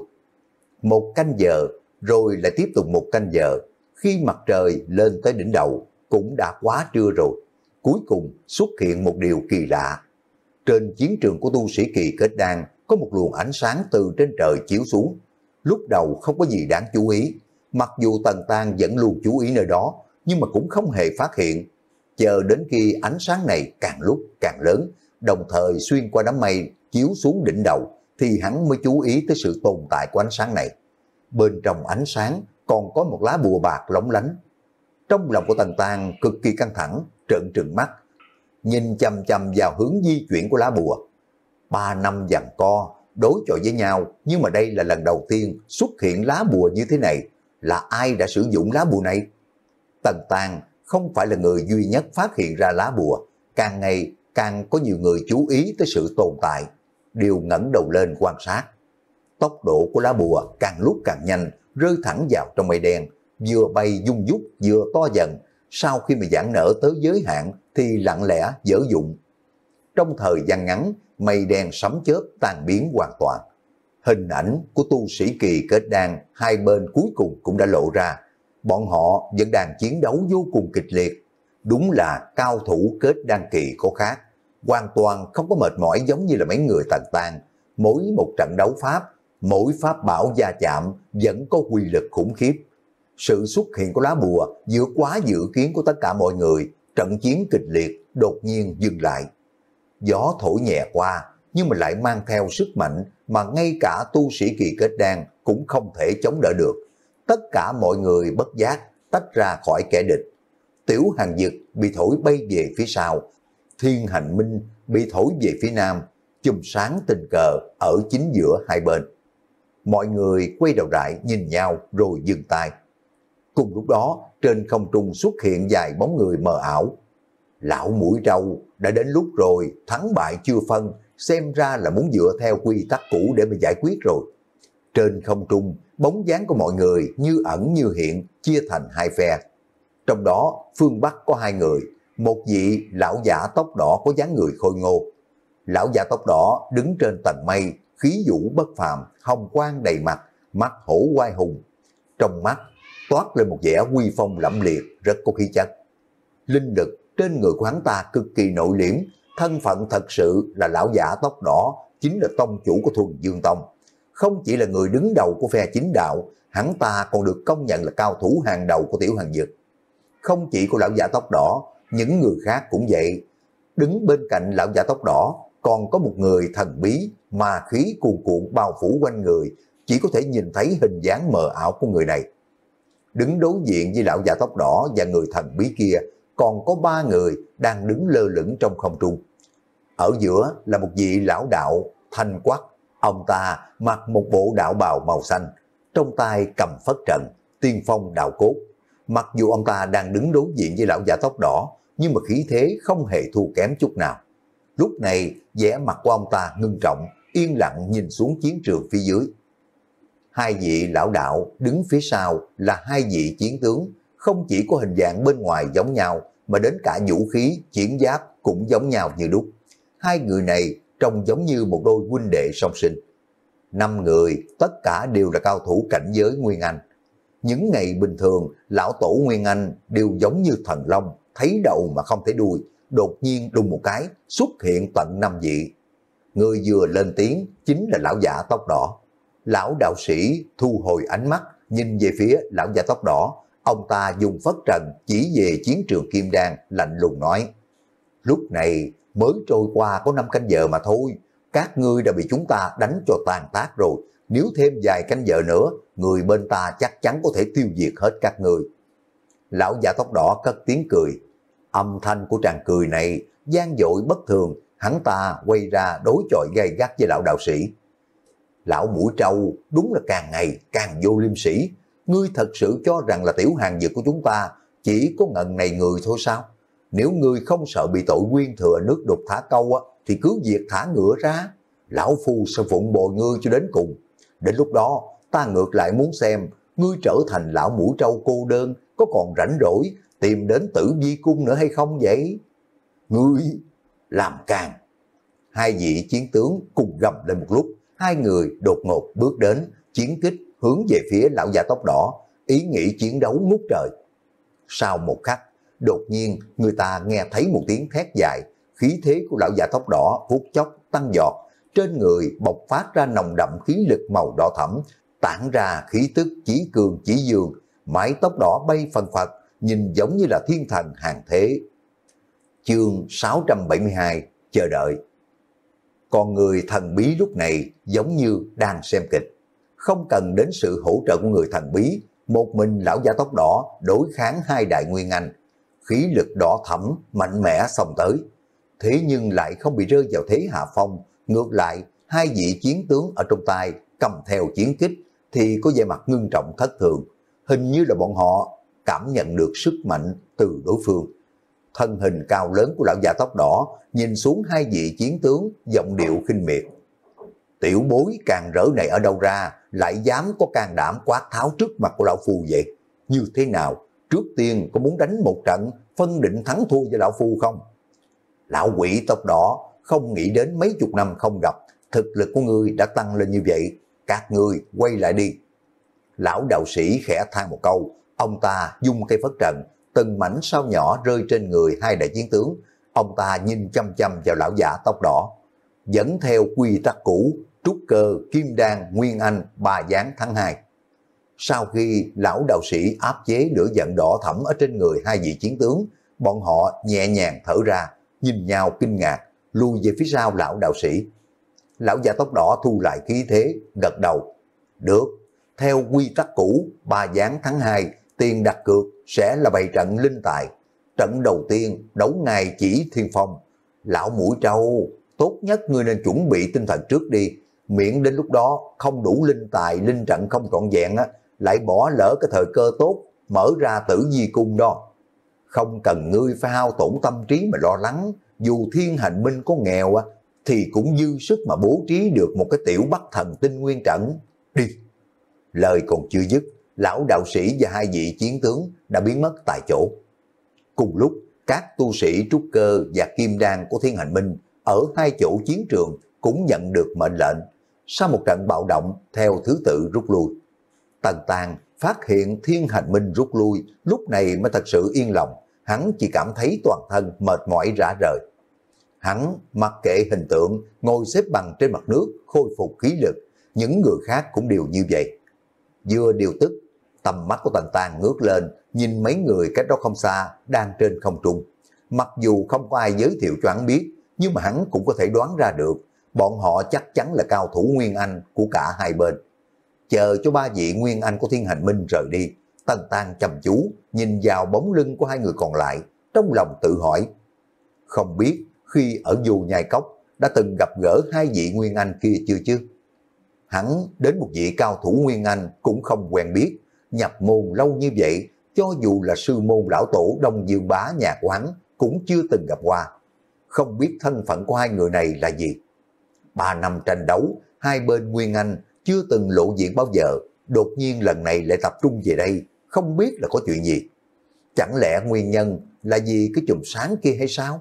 Một canh giờ, rồi lại tiếp tục một canh giờ, khi mặt trời lên tới đỉnh đầu, cũng đã quá trưa rồi. Cuối cùng xuất hiện một điều kỳ lạ. Trên chiến trường của tu sĩ kỳ kết đan, có một luồng ánh sáng từ trên trời chiếu xuống. Lúc đầu không có gì đáng chú ý, mặc dù Tần Tang vẫn luôn chú ý nơi đó, nhưng mà cũng không hề phát hiện. Chờ đến khi ánh sáng này càng lúc càng lớn, đồng thời xuyên qua đám mây chiếu xuống đỉnh đầu, thì hắn mới chú ý tới sự tồn tại của ánh sáng này. Bên trong ánh sáng còn có một lá bùa bạc lóng lánh. Trong lòng của Tần Tang cực kỳ căng thẳng, trợn trừng mắt, nhìn chằm chằm vào hướng di chuyển của lá bùa. Ba năm giằng co, đối chọi với nhau, nhưng mà đây là lần đầu tiên xuất hiện lá bùa như thế này. Là ai đã sử dụng lá bùa này? Tần Tang không phải là người duy nhất phát hiện ra lá bùa, càng ngày càng có nhiều người chú ý tới sự tồn tại, đều ngẩng đầu lên quan sát. Tốc độ của lá bùa càng lúc càng nhanh, rơi thẳng vào trong mây đen, vừa bay dung dút vừa to dần, sau khi mà giãn nở tới giới hạn thì lặng lẽ dở dụng. Trong thời gian ngắn, mây đen sấm chớp tan biến hoàn toàn. Hình ảnh của tu sĩ kỳ kết đan hai bên cuối cùng cũng đã lộ ra. Bọn họ vẫn đang chiến đấu vô cùng kịch liệt. Đúng là cao thủ kết đan kỳ có khác, hoàn toàn không có mệt mỏi giống như là mấy người Tần Tang. Mỗi một trận đấu pháp, mỗi pháp bảo gia chạm vẫn có quy lực khủng khiếp. Sự xuất hiện của lá bùa vượt quá dự kiến của tất cả mọi người. Trận chiến kịch liệt đột nhiên dừng lại. Gió thổi nhẹ qua, nhưng mà lại mang theo sức mạnh mà ngay cả tu sĩ kỳ kết đan cũng không thể chống đỡ được. Tất cả mọi người bất giác tách ra khỏi kẻ địch. Tiểu Hàng Dực bị thổi bay về phía sau, Thiên Hành Minh bị thổi về phía nam, chùm sáng tình cờ ở chính giữa hai bên. Mọi người quay đầu lại nhìn nhau rồi dừng tay. Cùng lúc đó, trên không trung xuất hiện vài bóng người mờ ảo. Lão mũi trâu, đã đến lúc rồi, thắng bại chưa phân, xem ra là muốn dựa theo quy tắc cũ để mà giải quyết rồi. Trên không trung, bóng dáng của mọi người như ẩn như hiện, chia thành hai phe. Trong đó, phương Bắc có hai người, một vị lão giả tóc đỏ có dáng người khôi ngô. Lão giả tóc đỏ đứng trên tầng mây, khí vũ bất phàm, hồng quang đầy mặt, mắt hổ oai hùng. Trong mắt toát lên một vẻ uy phong lẫm liệt, rất có khí chất. Linh lực trên người của hắn ta cực kỳ nội liễm, thân phận thật sự là lão giả tóc đỏ, chính là tông chủ của Thuần Dương Tông. Không chỉ là người đứng đầu của phe chính đạo, hắn ta còn được công nhận là cao thủ hàng đầu của Tiểu Hàng Dực. Không chỉ của lão giả tóc đỏ, những người khác cũng vậy. Đứng bên cạnh lão giả tóc đỏ, còn có một người thần bí, mà khí cuồn cuộn bao phủ quanh người, chỉ có thể nhìn thấy hình dáng mờ ảo của người này. Đứng đối diện với lão giả tóc đỏ và người thần bí kia, còn có ba người đang đứng lơ lửng trong không trung. Ở giữa là một vị lão đạo thanh quắc, ông ta mặc một bộ đạo bào màu xanh, trong tay cầm phất trần, tiên phong đạo cốt. Mặc dù ông ta đang đứng đối diện với lão giả tóc đỏ, nhưng mà khí thế không hề thua kém chút nào. Lúc này, vẻ mặt của ông ta ngưng trọng, yên lặng nhìn xuống chiến trường phía dưới. Hai vị lão đạo đứng phía sau là hai vị chiến tướng, không chỉ có hình dạng bên ngoài giống nhau, mà đến cả vũ khí, chiến giáp cũng giống nhau như đúc. Hai người này trông giống như một đôi huynh đệ song sinh. Năm người, tất cả đều là cao thủ cảnh giới Nguyên Anh. Những ngày bình thường, lão tổ Nguyên Anh đều giống như thần long, thấy đầu mà không thấy đuôi, đột nhiên đùng một cái, xuất hiện tận năm vị. Người vừa lên tiếng chính là lão giả tóc đỏ. Lão đạo sĩ thu hồi ánh mắt, nhìn về phía lão giả tóc đỏ. Ông ta dùng phất trần chỉ về chiến trường Kim Đan, lạnh lùng nói: lúc này mới trôi qua có năm canh giờ mà thôi, các ngươi đã bị chúng ta đánh cho tàn tác rồi. Nếu thêm vài canh giờ nữa, người bên ta chắc chắn có thể tiêu diệt hết các ngươi. Lão già tóc đỏ cất tiếng cười. Âm thanh của tràng cười này gian dội bất thường, hắn ta quay ra đối chọi gay gắt với lão đạo sĩ. Lão mũi trâu đúng là càng ngày càng vô liêm sỉ. Ngươi thật sự cho rằng là tiểu hàng dược của chúng ta chỉ có ngần này người thôi sao? Nếu ngươi không sợ bị tội nguyên thừa nước đục thả câu á, thì cứ việc thả ngựa ra. Lão phu sẽ phụng bồi ngươi cho đến cùng. Đến lúc đó ta ngược lại muốn xem ngươi trở thành lão mũi trâu cô đơn, có còn rảnh rỗi tìm đến Tử Vi cung nữa hay không vậy? Ngươi làm càng. Hai vị chiến tướng cùng gầm lên một lúc, hai người đột ngột bước đến, chiến kích hướng về phía lão già tóc đỏ, ý nghĩ chiến đấu ngút trời. Sau một khắc, đột nhiên người ta nghe thấy một tiếng thét dài, khí thế của lão già tóc đỏ phút chốc tăng giọt, trên người bộc phát ra nồng đậm khí lực màu đỏ thẫm, tản ra khí tức chí cường chí dương, mái tóc đỏ bay phần phật, nhìn giống như là thiên thần hàng thế. Chương sáu trăm bảy mươi hai, chờ đợi. Còn người thần bí lúc này giống như đang xem kịch, không cần đến sự hỗ trợ của người thần bí, một mình lão già tóc đỏ đối kháng hai đại nguyên anh, khí lực đỏ thẫm mạnh mẽ xông tới. Thế nhưng lại không bị rơi vào thế hạ phong, ngược lại hai vị chiến tướng ở trong tay cầm theo chiến kích thì có vẻ mặt ngưng trọng thất thường, hình như là bọn họ cảm nhận được sức mạnh từ đối phương. Thân hình cao lớn của lão già tóc đỏ nhìn xuống hai vị chiến tướng, giọng điệu khinh miệt. Tiểu bối càng rỡ này ở đâu ra, lại dám có can đảm quát tháo trước mặt của lão phu vậy? Như thế nào? Trước tiên có muốn đánh một trận phân định thắng thua với lão phu không? Lão quỷ tóc đỏ không nghĩ đến mấy chục năm không gặp, thực lực của ngươi đã tăng lên như vậy, các ngươi quay lại đi. Lão đạo sĩ khẽ than một câu, ông ta dung cây phất trần, từng mảnh sao nhỏ rơi trên người hai đại chiến tướng. Ông ta nhìn chăm chăm vào lão giả tóc đỏ, dẫn theo quy tắc cũ, trúc cơ, kim đan, nguyên anh, ba giáng tháng hai. Sau khi lão đạo sĩ áp chế lửa giận đỏ thẫm ở trên người hai vị chiến tướng, bọn họ nhẹ nhàng thở ra, nhìn nhau kinh ngạc, lùi về phía sau lão đạo sĩ. Lão già tóc đỏ thu lại khí thế, gật đầu. Được, theo quy tắc cũ, ba giáng tháng hai, tiền đặt cược sẽ là bày trận linh tài. Trận đầu tiên đấu ngày chỉ thiên phong. Lão mũi trâu, tốt nhất ngươi nên chuẩn bị tinh thần trước đi, miễn đến lúc đó không đủ linh tài, linh trận không trọn vẹn á, lại bỏ lỡ cái thời cơ tốt mở ra Tử Vi cung đó. Không cần ngươi phải hao tổn tâm trí mà lo lắng, dù thiên hành minh có nghèo á, thì cũng dư sức mà bố trí được một cái tiểu bắc thần tinh nguyên trận. Đi. Lời còn chưa dứt, lão đạo sĩ và hai vị chiến tướng đã biến mất tại chỗ. Cùng lúc, các tu sĩ trúc cơ và kim đan của thiên hành minh ở hai chỗ chiến trường cũng nhận được mệnh lệnh. Sau một trận bạo động theo thứ tự rút lui. Tần Tàng phát hiện thiên hành minh rút lui, lúc này mới thật sự yên lòng. Hắn chỉ cảm thấy toàn thân mệt mỏi rã rời. Hắn mặc kệ hình tượng, ngồi xếp bằng trên mặt nước, khôi phục khí lực. Những người khác cũng đều như vậy. Vừa điều tức, tầm mắt của Tần Tàng ngước lên, nhìn mấy người cách đó không xa, đang trên không trung. Mặc dù không có ai giới thiệu cho hắn biết, nhưng mà hắn cũng có thể đoán ra được, bọn họ chắc chắn là cao thủ Nguyên Anh của cả hai bên. Chờ cho ba vị Nguyên Anh của thiên hành minh rời đi, Tần Tàng chăm chú, nhìn vào bóng lưng của hai người còn lại, trong lòng tự hỏi. Không biết khi ở Vô Nhai Cốc đã từng gặp gỡ hai vị Nguyên Anh kia chưa chứ? Hắn đến một vị cao thủ Nguyên Anh cũng không quen biết, nhập môn lâu như vậy, cho dù là sư môn lão tổ Đông Dương Bá nhà của hắn cũng chưa từng gặp qua. Không biết thân phận của hai người này là gì. Ba năm tranh đấu, hai bên Nguyên Anh chưa từng lộ diện bao giờ, đột nhiên lần này lại tập trung về đây, không biết là có chuyện gì. Chẳng lẽ nguyên nhân là vì cái chùm sáng kia hay sao?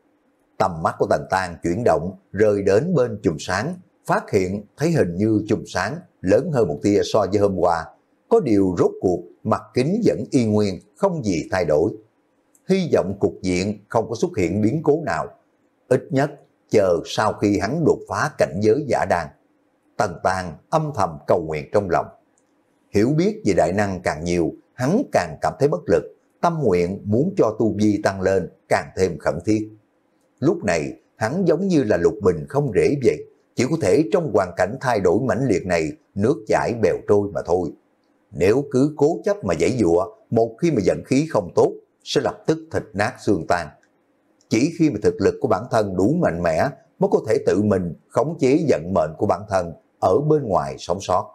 Tầm mắt của Tần Tàng chuyển động, rơi đến bên chùm sáng, phát hiện thấy hình như chùm sáng lớn hơn một tia so với hôm qua. Có điều rốt cuộc, mặt kính vẫn y nguyên, không gì thay đổi. Hy vọng cục diện không có xuất hiện biến cố nào. Ít nhất, chờ sau khi hắn đột phá cảnh giới giả đan. Tần Tàng âm thầm cầu nguyện trong lòng. Hiểu biết về đại năng càng nhiều, hắn càng cảm thấy bất lực. Tâm nguyện muốn cho tu vi tăng lên càng thêm khẩn thiết. Lúc này, hắn giống như là lục bình không rễ vậy. Chỉ có thể trong hoàn cảnh thay đổi mãnh liệt này, nước chảy bèo trôi mà thôi. Nếu cứ cố chấp mà giãy giụa, một khi mà giận khí không tốt, sẽ lập tức thịt nát xương tan. Chỉ khi mà thực lực của bản thân đủ mạnh mẽ mới có thể tự mình khống chế vận mệnh của bản thân ở bên ngoài sống sót.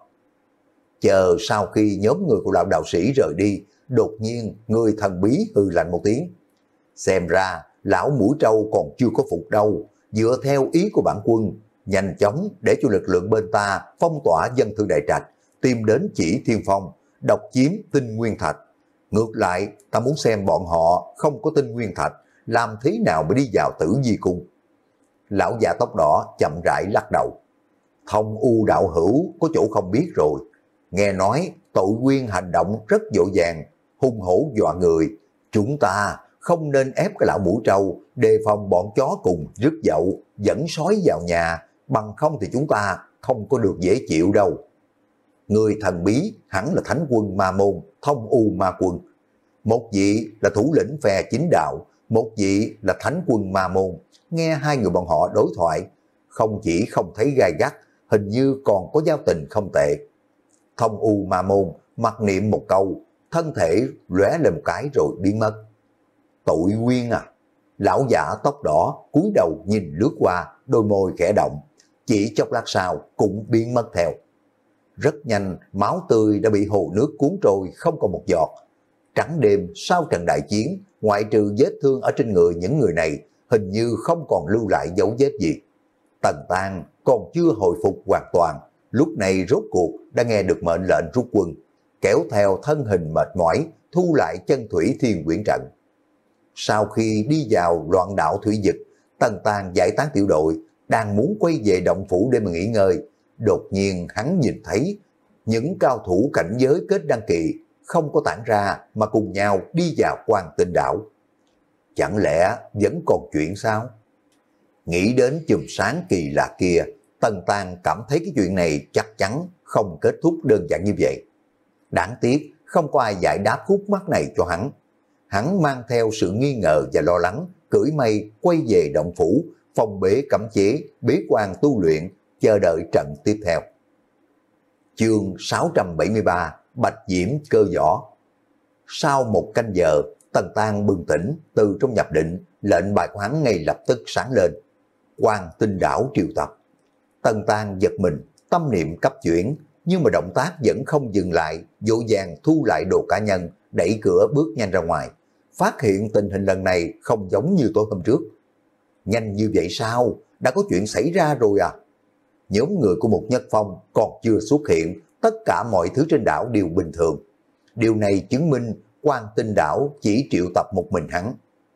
Chờ sau khi nhóm người của lão đạo sĩ rời đi, đột nhiên người thần bí hừ lạnh một tiếng. Xem ra lão mũi trâu còn chưa có phục đâu, dựa theo ý của bản quân, nhanh chóng để cho lực lượng bên ta phong tỏa dân thư đại trạch, tìm đến Chỉ Thiên Phong, độc chiếm tinh nguyên thạch. Ngược lại, ta muốn xem bọn họ không có tinh nguyên thạch, làm thế nào mới đi vào Tử Di Cung. Lão già tóc đỏ chậm rãi lắc đầu. Thông U đạo hữu có chỗ không biết rồi. Nghe nói tội nguyên hành động rất dội vàng, hung hổ dọa người. Chúng ta không nên ép cái lão mũi trâu, đề phòng bọn chó cùng rứt dậu, dẫn sói vào nhà, bằng không thì chúng ta không có được dễ chịu đâu. Người thần bí hẳn là thánh quân ma môn, Thông U ma quân. Một vị là thủ lĩnh phe chính đạo, một vị là thánh quân ma môn. Nghe hai người bọn họ đối thoại, không chỉ không thấy gai gắt, hình như còn có giao tình không tệ. Thông U ma môn mặc niệm một câu, thân thể lóe lên một cái rồi biến mất. Tội nguyên à? Lão giả tóc đỏ cúi đầu nhìn lướt qua, đôi môi khẽ động, chỉ chốc lát sau cũng biến mất theo. Rất nhanh, máu tươi đã bị hồ nước cuốn trôi không còn một giọt. Trắng đêm sau trận đại chiến, ngoại trừ vết thương ở trên người những người này, hình như không còn lưu lại dấu vết gì. Tần Tang còn chưa hồi phục hoàn toàn, lúc này rốt cuộc đã nghe được mệnh lệnh rút quân, kéo theo thân hình mệt mỏi, thu lại chân thủy thiên quyển trận. Sau khi đi vào loạn đảo thủy vực, Tần Tang giải tán tiểu đội, đang muốn quay về động phủ để mà nghỉ ngơi. Đột nhiên hắn nhìn thấy những cao thủ cảnh giới kết đăng kỳ không có tản ra mà cùng nhau đi vào Quan Tinh đảo. Chẳng lẽ vẫn còn chuyện sao? Nghĩ đến chùm sáng kỳ lạ kia, Tần Tang cảm thấy cái chuyện này chắc chắn không kết thúc đơn giản như vậy. Đáng tiếc không có ai giải đáp khúc mắc này cho hắn. Hắn mang theo sự nghi ngờ và lo lắng, cưỡi mây quay về động phủ, phòng bế cấm chế, bế quan tu luyện, chờ đợi trận tiếp theo. Chương sáu trăm bảy mươi ba, Bạch Diễm cơ võ. Sau một canh giờ, Tần Tang bừng tỉnh từ trong nhập định, lệnh bài của hắn ngay lập tức sáng lên. Quan Tinh đảo triệu tập. Tần Tang giật mình, tâm niệm cấp chuyển, nhưng mà động tác vẫn không dừng lại, vội vàng thu lại đồ cá nhân, đẩy cửa bước nhanh ra ngoài. Phát hiện tình hình lần này không giống như tối hôm trước. Nhanh như vậy sao? Đã có chuyện xảy ra rồi à? Nhóm người của Mục Nhất Phong còn chưa xuất hiện, tất cả mọi thứ trên đảo đều bình thường. Điều này chứng minh Quan Tinh đảo chỉ triệu tập một mình hắn.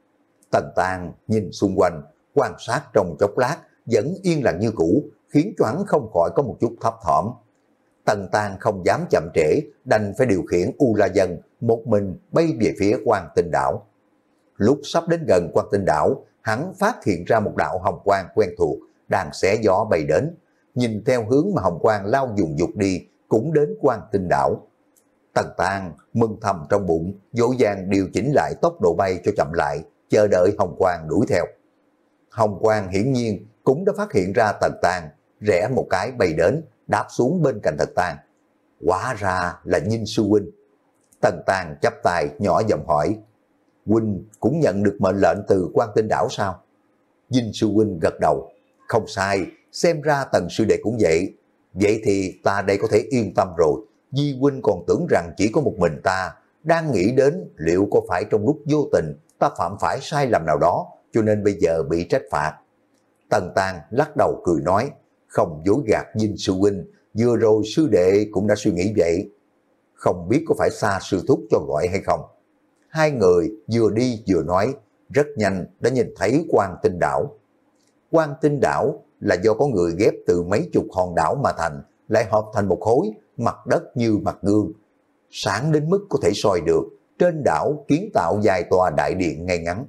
Tần Tang nhìn xung quanh, quan sát trong chốc lát, vẫn yên lặng như cũ, khiến cho hắn không khỏi có một chút thấp thỏm. Tần Tang không dám chậm trễ, đành phải điều khiển U La Dân một mình bay về phía Quan Tinh đảo. Lúc sắp đến gần Quan Tinh đảo, hắn phát hiện ra một đạo hồng quang quen thuộc đang xé gió bay đến. Nhìn theo hướng mà hồng quang lao dùng dục đi, cũng đến Quan Tinh đảo. Tần Tang mừng thầm trong bụng, dỗ dàng điều chỉnh lại tốc độ bay cho chậm lại, chờ đợi hồng quang đuổi theo. Hồng quang hiển nhiên cũng đã phát hiện ra Tần Tang, rẽ một cái bay đến, đáp xuống bên cạnh Tần Tang. Hóa ra là Ninh sư huynh. Tần Tang chắp tay nhỏ giọng hỏi, huynh cũng nhận được mệnh lệnh từ Quan Tinh đảo sao? Ninh sư huynh gật đầu, không sai, xem ra Tần sư đệ cũng vậy. Vậy thì ta đây có thể yên tâm rồi. Di huynh còn tưởng rằng chỉ có một mình ta, đang nghĩ đến liệu có phải trong lúc vô tình ta phạm phải sai lầm nào đó, cho nên bây giờ bị trách phạt. Tần Tang lắc đầu cười nói, không dối gạt Dinh sư huynh, vừa rồi sư đệ cũng đã suy nghĩ vậy. Không biết có phải xa sư thúc cho gọi hay không. Hai người vừa đi vừa nói, rất nhanh đã nhìn thấy Quan Tinh đảo. Quan Tinh đảo là do có người ghép từ mấy chục hòn đảo mà thành, lại hợp thành một khối, mặt đất như mặt gương. Sáng đến mức có thể soi được, trên đảo kiến tạo vài tòa đại điện ngay ngắn.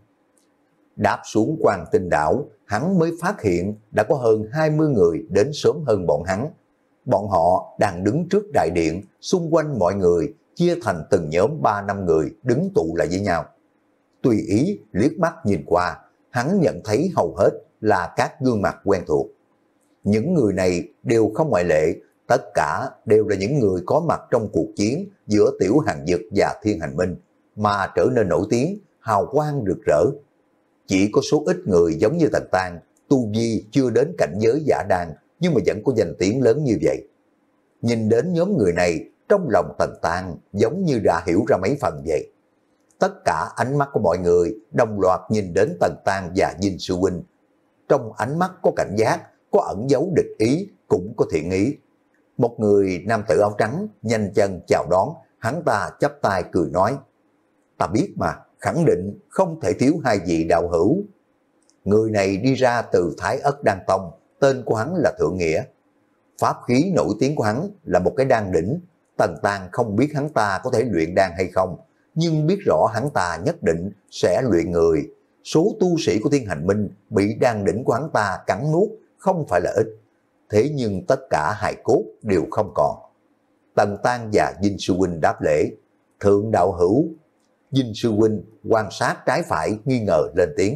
Đáp xuống Quan Tinh đảo, hắn mới phát hiện đã có hơn hai mươi người đến sớm hơn bọn hắn. Bọn họ đang đứng trước đại điện, xung quanh mọi người chia thành từng nhóm ba năm người đứng tụ lại với nhau. Tùy ý liếc mắt nhìn qua, hắn nhận thấy hầu hết là các gương mặt quen thuộc. Những người này đều không ngoại lệ, Tất cả đều là những người có mặt trong cuộc chiến giữa Tiểu Hàng Dực và Thiên Hành Minh, mà trở nên nổi tiếng, hào quang rực rỡ. Chỉ có số ít người giống như Tần Tang, tu vi chưa đến cảnh giới giả đan, nhưng mà vẫn có danh tiếng lớn như vậy. Nhìn đến nhóm người này, trong lòng Tần Tang giống như đã hiểu ra mấy phần vậy. Tất cả ánh mắt của mọi người đồng loạt nhìn đến Tần Tang và Dinh Sư huynh. Trong ánh mắt có cảnh giác, có ẩn dấu địch ý, cũng có thiện ý. Một người nam tử áo trắng nhanh chân chào đón, hắn ta chắp tay cười nói: ta biết mà, khẳng định không thể thiếu hai vị đạo hữu. Người này đi ra từ Thái Ất Đan Tông, tên của hắn là Thượng Nghĩa. Pháp khí nổi tiếng của hắn là một cái đan đỉnh. Tần Tang không biết hắn ta có thể luyện đan hay không, nhưng biết rõ hắn ta nhất định sẽ luyện người. Số tu sĩ của Thiên Hành Minh bị đan đỉnh của hắn ta cắn nuốt không phải là ít. Thế nhưng tất cả hài cốt đều không còn. Tần Tang và Dinh Sư huynh đáp lễ: thượng đạo hữu. Dinh Sư huynh quan sát trái phải nghi ngờ lên tiếng: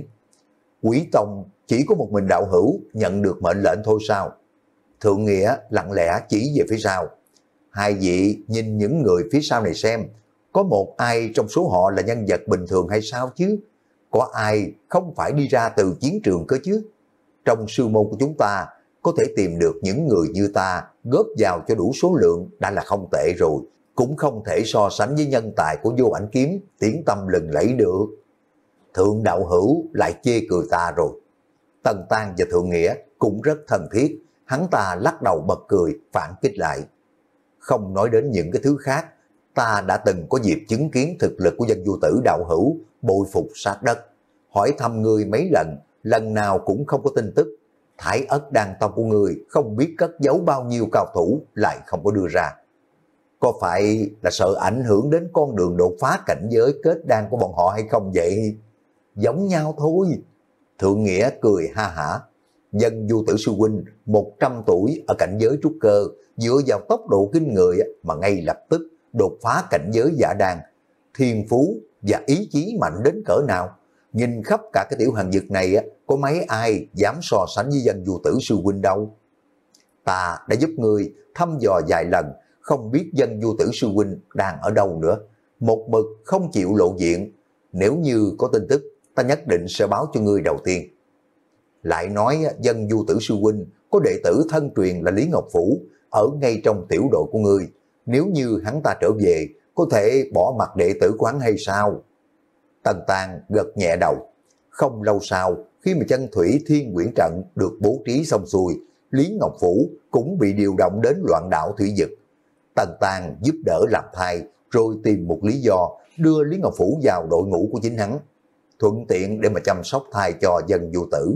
Quý tông chỉ có một mình đạo hữu nhận được mệnh lệnh thôi sao? Thượng Nghĩa lặng lẽ chỉ về phía sau: hai vị nhìn những người phía sau này xem, có một ai trong số họ là nhân vật bình thường hay sao chứ? Có ai không phải đi ra từ chiến trường cơ chứ? Trong sư môn của chúng ta có thể tìm được những người như ta góp vào cho đủ số lượng đã là không tệ rồi, cũng không thể so sánh với nhân tài của Vô Ảnh Kiếm tiếng tâm lừng lẫy được. Thượng đạo hữu lại chê cười ta rồi. Tần Tang và Thượng Nghĩa cũng rất thân thiết, hắn ta lắc đầu bật cười phản kích lại: không nói đến những cái thứ khác, ta đã từng có dịp chứng kiến thực lực của Dân Du Tử đạo hữu, bội phục sát đất. Hỏi thăm người mấy lần, lần nào cũng không có tin tức. Thái Ất Đan Tông của người không biết cất giấu bao nhiêu cao thủ lại không có đưa ra. Có phải là sợ ảnh hưởng đến con đường đột phá cảnh giới kết đan của bọn họ hay không vậy? Giống nhau thôi. Thượng Nghĩa cười ha hả: Dân Du Tử sư huynh một trăm tuổi ở cảnh giới trúc cơ, dựa vào tốc độ kinh người mà ngay lập tức đột phá cảnh giới giả đan. Thiên phú và ý chí mạnh đến cỡ nào? Nhìn khắp cả cái Tiểu Hàng Dực này, có mấy ai dám so sánh với Dân Du Tử sư huynh đâu. Ta đã giúp người thăm dò vài lần, không biết Dân Du Tử sư huynh đang ở đâu nữa. Một mực không chịu lộ diện. Nếu như có tin tức, ta nhất định sẽ báo cho ngươi đầu tiên. Lại nói Dân Du Tử sư huynh có đệ tử thân truyền là Lý Ngọc Phủ, ở ngay trong tiểu đội của ngươi. Nếu như hắn ta trở về, có thể bỏ mặt đệ tử quán hay sao? Tần Tang gật nhẹ đầu. Không lâu sau, khi mà chân thủy thiên quyển trận được bố trí xong xuôi, Lý Ngọc Phủ cũng bị điều động đến loạn đảo thủy vực. Tần Tang giúp đỡ làm thai, rồi tìm một lý do đưa Lý Ngọc Phủ vào đội ngũ của chính hắn, thuận tiện để mà chăm sóc thai cho Dân Du Tử.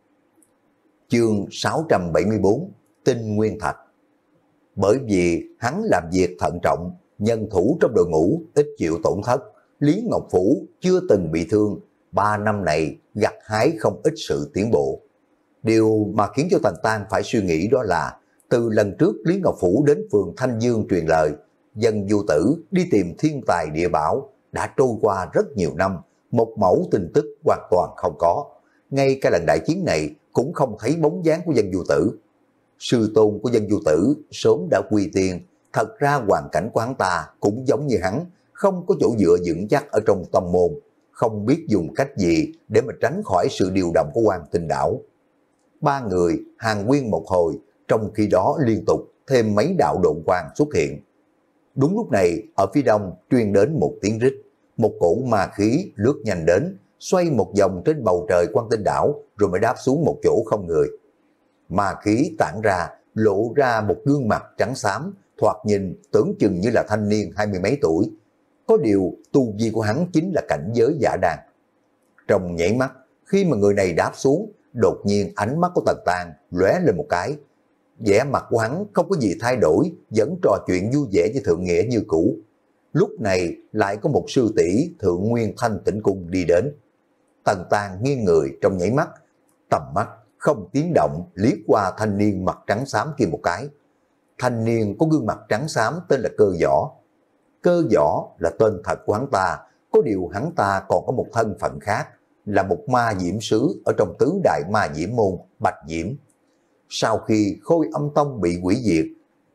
Chương sáu trăm bảy mươi bốn, Tinh Nguyên Thạch. Bởi vì hắn làm việc thận trọng, nhân thủ trong đội ngũ ít chịu tổn thất, Lý Ngọc Phủ chưa từng bị thương, ba năm này gặt hái không ít sự tiến bộ. Điều mà khiến cho Tần Tang phải suy nghĩ đó là, từ lần trước Lý Ngọc Phủ đến phường Thanh Dương truyền lời, Dân Du Tử đi tìm thiên tài địa bảo, đã trôi qua rất nhiều năm, một mẫu tin tức hoàn toàn không có. Ngay cả lần đại chiến này cũng không thấy bóng dáng của Dân Du Tử. Sư tôn của Dân Du Tử sớm đã quy tiên, thật ra hoàn cảnh của hắn ta cũng giống như hắn, không có chỗ dựa vững chắc ở trong tông môn, không biết dùng cách gì để mà tránh khỏi sự điều động của Hoàng Tinh Đảo. Ba người hàng nguyên một hồi, trong khi đó liên tục thêm mấy đạo độn quang xuất hiện. Đúng lúc này, ở phía đông truyền đến một tiếng rít, một cỗ ma khí lướt nhanh đến, xoay một vòng trên bầu trời Quan Tinh Đảo, rồi mới đáp xuống một chỗ không người. Ma khí tản ra, lộ ra một gương mặt trắng xám, thoạt nhìn tưởng chừng như là thanh niên hai mươi mấy tuổi. Có điều tu vi của hắn chính là cảnh giới giả đan. Trong nhảy mắt, khi mà người này đáp xuống, đột nhiên ánh mắt của Tần Tang lóe lên một cái. Vẻ mặt của hắn không có gì thay đổi, vẫn trò chuyện vui vẻ với Thượng Nghĩa như cũ. Lúc này lại có một sư tỷ Thượng Nguyên Thanh Tĩnh Cung đi đến. Tần Tang nghiêng người trong nhảy mắt, tầm mắt không tiếng động liếc qua thanh niên mặt trắng xám kia một cái. Thanh niên có gương mặt trắng xám tên là Cơ Võ. Cơ Võ là tên thật của hắn ta, có điều hắn ta còn có một thân phận khác, là một ma diễm sứ ở trong tứ đại ma diễm môn Bạch Diễm. Sau khi Khôi Âm Tông bị hủy diệt,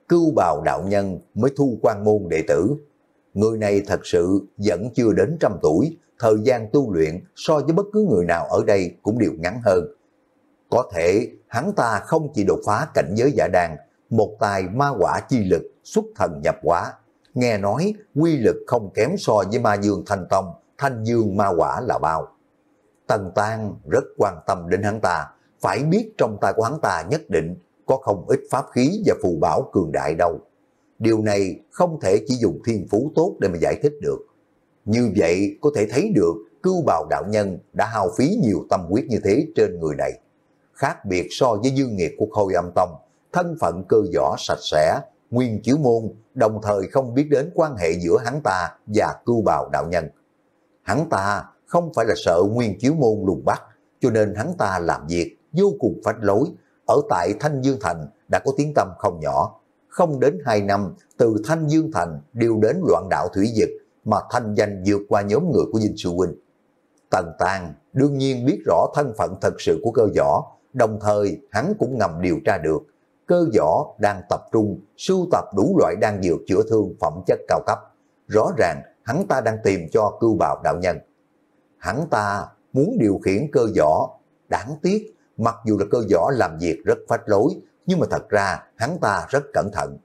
Cưu Bào đạo nhân mới thu quan môn đệ tử. Người này thật sự vẫn chưa đến trăm tuổi, thời gian tu luyện so với bất cứ người nào ở đây cũng đều ngắn hơn. Có thể hắn ta không chỉ đột phá cảnh giới giả đan, một tài ma quả chi lực xuất thần nhập hóa, nghe nói quy lực không kém so với ma dương thanh tông, thanh dương ma quả là bao. Tần Tăng rất quan tâm đến hắn ta, phải biết trong tay của hắn ta nhất định có không ít pháp khí và phù bảo cường đại đâu. Điều này không thể chỉ dùng thiên phú tốt để mà giải thích được. Như vậy có thể thấy được Cưu Bào đạo nhân đã hao phí nhiều tâm huyết như thế trên người này. Khác biệt so với dương nghiệt của Khôi Âm Tông, thân phận cơ võ sạch sẽ, nguyên chiếu môn, đồng thời không biết đến quan hệ giữa hắn ta và Cưu Bào đạo nhân. Hắn ta không phải là sợ nguyên chiếu môn lùng bắt, cho nên hắn ta làm việc vô cùng phách lối. Ở tại Thanh Dương Thành đã có tiếng tăm không nhỏ. Không đến hai năm, từ Thanh Dương Thành đều đến loạn đạo thủy vực mà thanh danh vượt qua nhóm người của Dinh Sư Huynh. Tần Tăng đương nhiên biết rõ thân phận thật sự của cơ võ, đồng thời hắn cũng ngầm điều tra được cơ võ đang tập trung sưu tập đủ loại đan dược chữa thương phẩm chất cao cấp. Rõ ràng hắn ta đang tìm cho Cưu Bào đạo nhân. Hắn ta muốn điều khiển cơ võ, đáng tiếc mặc dù là cơ võ làm việc rất phách lối, nhưng mà thật ra hắn ta rất cẩn thận.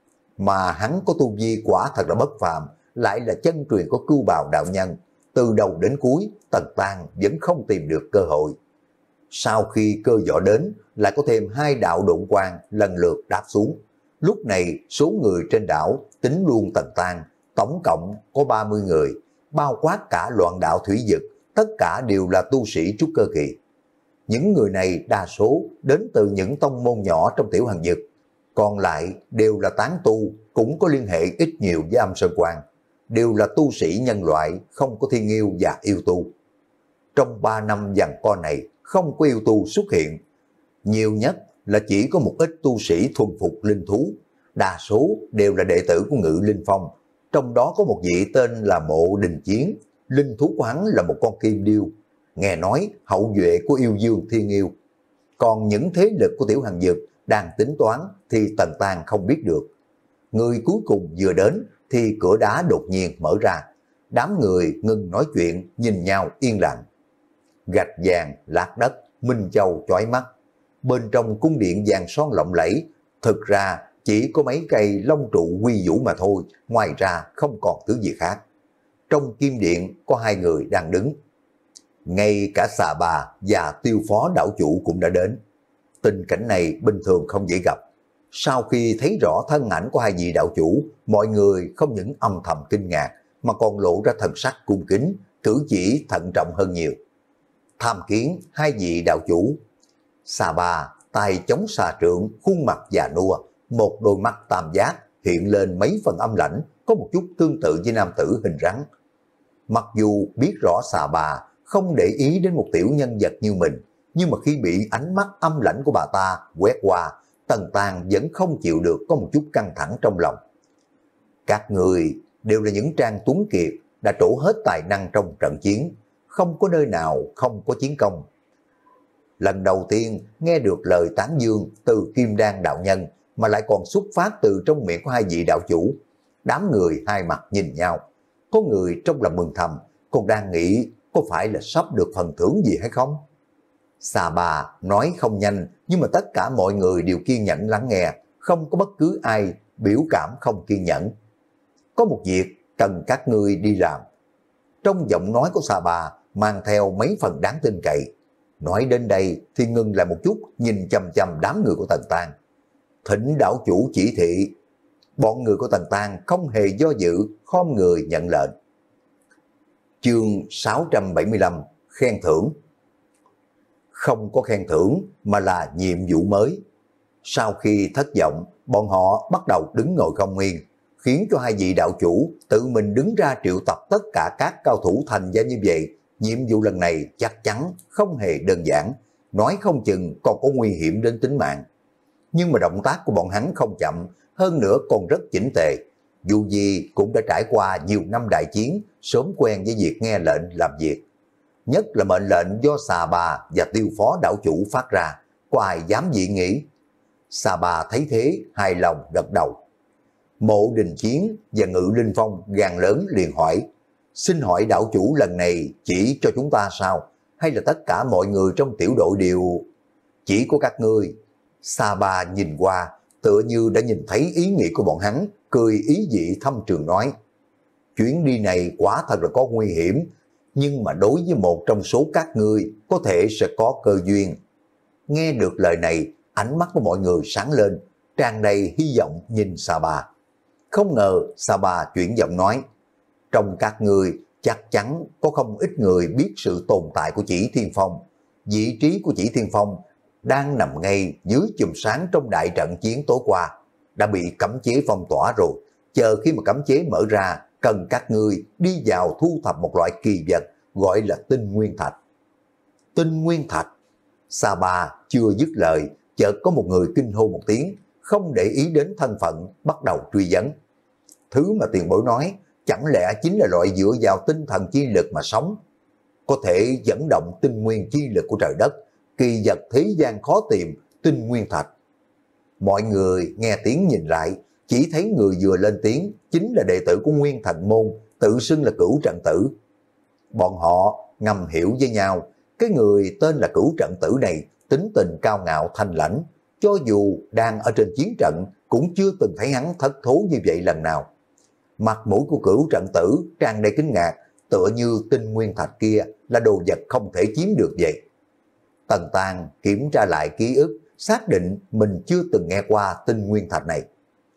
Mà hắn có tu vi quả thật là bất phàm, lại là chân truyền của Cưu Bào đạo nhân. Từ đầu đến cuối, Tần Tăng vẫn không tìm được cơ hội. Sau khi cơ võ đến, lại có thêm hai đạo độn quang lần lượt đáp xuống. Lúc này, số người trên đảo tính luôn Tần Tăng, tổng cộng có ba mươi người, bao quát cả loạn đạo thủy vực, tất cả đều là tu sĩ trúc cơ kỳ. Những người này đa số đến từ những tông môn nhỏ trong tiểu hàn vực, còn lại đều là tán tu, cũng có liên hệ ít nhiều với Âm Sơn Quan, đều là tu sĩ nhân loại, không có thiên yêu và yêu tu. Trong ba năm giằng co này, không có yêu tu xuất hiện, nhiều nhất là chỉ có một ít tu sĩ thuần phục linh thú, đa số đều là đệ tử của Ngự Linh Phong, trong đó có một vị tên là Mộ Đình Chiến, linh thú của hắn là một con kim điêu, nghe nói hậu duệ của yêu dương thiên yêu. Còn những thế lực của tiểu hàn dược đang tính toán thì Tần Tăng không biết được. Người cuối cùng vừa đến thì cửa đá đột nhiên mở ra, đám người ngừng nói chuyện, nhìn nhau yên lặng. Gạch vàng, lát đất, minh châu chói mắt. Bên trong cung điện vàng son lộng lẫy, thực ra chỉ có mấy cây long trụ quy vũ mà thôi, ngoài ra không còn thứ gì khác. Trong kim điện có hai người đang đứng. Ngay cả Xà Bà và Tiêu Phó đảo chủ cũng đã đến. Tình cảnh này bình thường không dễ gặp. Sau khi thấy rõ thân ảnh của hai vị đạo chủ, mọi người không những âm thầm kinh ngạc, mà còn lộ ra thần sắc cung kính, cử chỉ thận trọng hơn nhiều. Tham kiến hai vị đạo chủ. Xà Bà tay chống xà trượng, khuôn mặt già nua, một đôi mắt tam giác hiện lên mấy phần âm lãnh, có một chút tương tự với nam tử hình rắn. Mặc dù biết rõ Xà Bà không để ý đến một tiểu nhân vật như mình, nhưng mà khi bị ánh mắt âm lãnh của bà ta quét qua, Tần Tăng vẫn không chịu được, có một chút căng thẳng trong lòng. Các người đều là những trang tuấn kiệt, đã trổ hết tài năng trong trận chiến, không có nơi nào không có chiến công. Lần đầu tiên nghe được lời tán dương từ Kim Đan đạo nhân, mà lại còn xuất phát từ trong miệng của hai vị đạo chủ. Đám người hai mặt nhìn nhau, có người trong lòng mừng thầm, còn đang nghĩ có phải là sắp được phần thưởng gì hay không. Xà Bà nói không nhanh, nhưng mà tất cả mọi người đều kiên nhẫn lắng nghe, không có bất cứ ai biểu cảm không kiên nhẫn. Có một việc cần các ngươi đi làm. Trong giọng nói của Xà Bà mang theo mấy phần đáng tin cậy. Nói đến đây thì ngừng lại một chút, nhìn chằm chằm đám người của Tần Tăng. Thỉnh đảo chủ chỉ thị. Bọn người của Tần Tăng không hề do dự, khom người nhận lệnh. Chương sáu trăm bảy mươi lăm, khen thưởng. Không có khen thưởng mà là nhiệm vụ mới. Sau khi thất vọng, bọn họ bắt đầu đứng ngồi không yên, khiến cho hai vị đạo chủ tự mình đứng ra triệu tập tất cả các cao thủ thành gia như vậy. Nhiệm vụ lần này chắc chắn không hề đơn giản, nói không chừng còn có nguy hiểm đến tính mạng. Nhưng mà động tác của bọn hắn không chậm, hơn nữa còn rất chỉnh tề. Dù gì cũng đã trải qua nhiều năm đại chiến, sớm quen với việc nghe lệnh làm việc. Nhất là mệnh lệnh do Xà Bà và Tiêu Phó đảo chủ phát ra, có ai dám dị nghị. Sa Ba thấy thế, hài lòng gật đầu. Mộ Đình Chiến và Ngự Linh Phong gan lớn liền hỏi, xin hỏi đảo chủ lần này chỉ cho chúng ta sao, hay là tất cả mọi người trong tiểu đội đều... Chỉ có các ngươi. Sa Ba nhìn qua, tựa như đã nhìn thấy ý nghĩ của bọn hắn, cười ý dị thâm trường nói, chuyến đi này quả thật là có nguy hiểm, nhưng mà đối với một trong số các ngươi có thể sẽ có cơ duyên. Nghe được lời này, ánh mắt của mọi người sáng lên, tràn đầy hy vọng nhìn Sa Ba. Không ngờ Sa Ba chuyển giọng nói, trong các ngươi chắc chắn có không ít người biết sự tồn tại của Chỉ Thiên Phong. Vị trí của Chỉ Thiên Phong đang nằm ngay dưới chùm sáng trong đại trận chiến tối qua, đã bị cấm chế phong tỏa rồi. Chờ khi mà cấm chế mở ra, cần các ngươi đi vào thu thập một loại kỳ vật gọi là tinh nguyên thạch. Tinh nguyên thạch? Sa Ba chưa dứt lời, chợt có một người kinh hô một tiếng, không để ý đến thân phận, bắt đầu truy vấn. Thứ mà tiền bối nói chẳng lẽ chính là loại dựa vào tinh thần chi lực mà sống, có thể dẫn động tinh nguyên chi lực của trời đất, kỳ vật thế gian khó tìm, tinh nguyên thạch. Mọi người nghe tiếng nhìn lại, chỉ thấy người vừa lên tiếng chính là đệ tử của Nguyên Thần Môn, tự xưng là Cửu Trận Tử. Bọn họ ngầm hiểu với nhau, cái người tên là Cửu Trận Tử này tính tình cao ngạo thanh lãnh, cho dù đang ở trên chiến trận cũng chưa từng thấy hắn thất thố như vậy lần nào. Mặt mũi của Cửu Trận Tử tràn đầy kinh ngạc, tựa như tinh nguyên thạch kia là đồ vật không thể chiếm được vậy. Tần Tang kiểm tra lại ký ức, xác định mình chưa từng nghe qua tinh nguyên thạch này.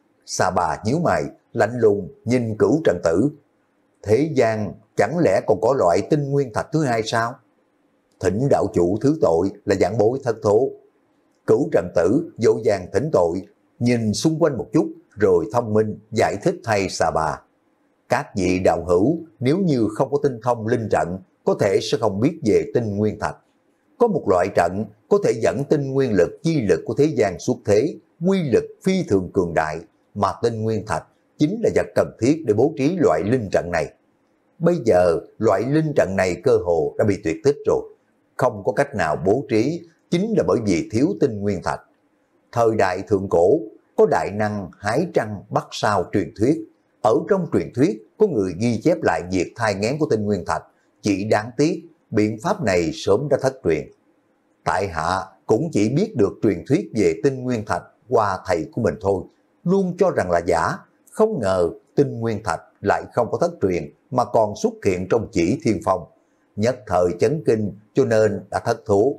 Sa Ba nhíu mày, lạnh lùng nhìn Cửu Trận Tử. Thế gian chẳng lẽ còn có loại tinh nguyên thạch thứ hai sao? Thỉnh đạo chủ thứ tội là giảng bối thất thố. Cửu Trận Tử dỗ dàng thỉnh tội, nhìn xung quanh một chút rồi thông minh giải thích thay Sa Ba. Các vị đạo hữu nếu như không có tinh thông linh trận, có thể sẽ không biết về tinh nguyên thạch. Có một loại trận có thể dẫn tinh nguyên lực chi lực của thế gian xuất thế, quy lực phi thường cường đại, mà tinh nguyên thạch chính là vật cần thiết để bố trí loại linh trận này. Bây giờ loại linh trận này cơ hồ đã bị tuyệt tích rồi, không có cách nào bố trí, chính là bởi vì thiếu tinh nguyên thạch. Thời đại thượng cổ có đại năng hái trăng bắt sao truyền thuyết, ở trong truyền thuyết có người ghi chép lại việc thai nghén của tinh nguyên thạch, chỉ đáng tiếc biện pháp này sớm đã thất truyền. Tại hạ cũng chỉ biết được truyền thuyết về tinh nguyên thạch qua thầy của mình thôi, luôn cho rằng là giả, không ngờ tinh nguyên thạch lại không có thất truyền mà còn xuất hiện trong Chỉ Thiên Phong. Nhất thời chấn kinh cho nên đã thất thố.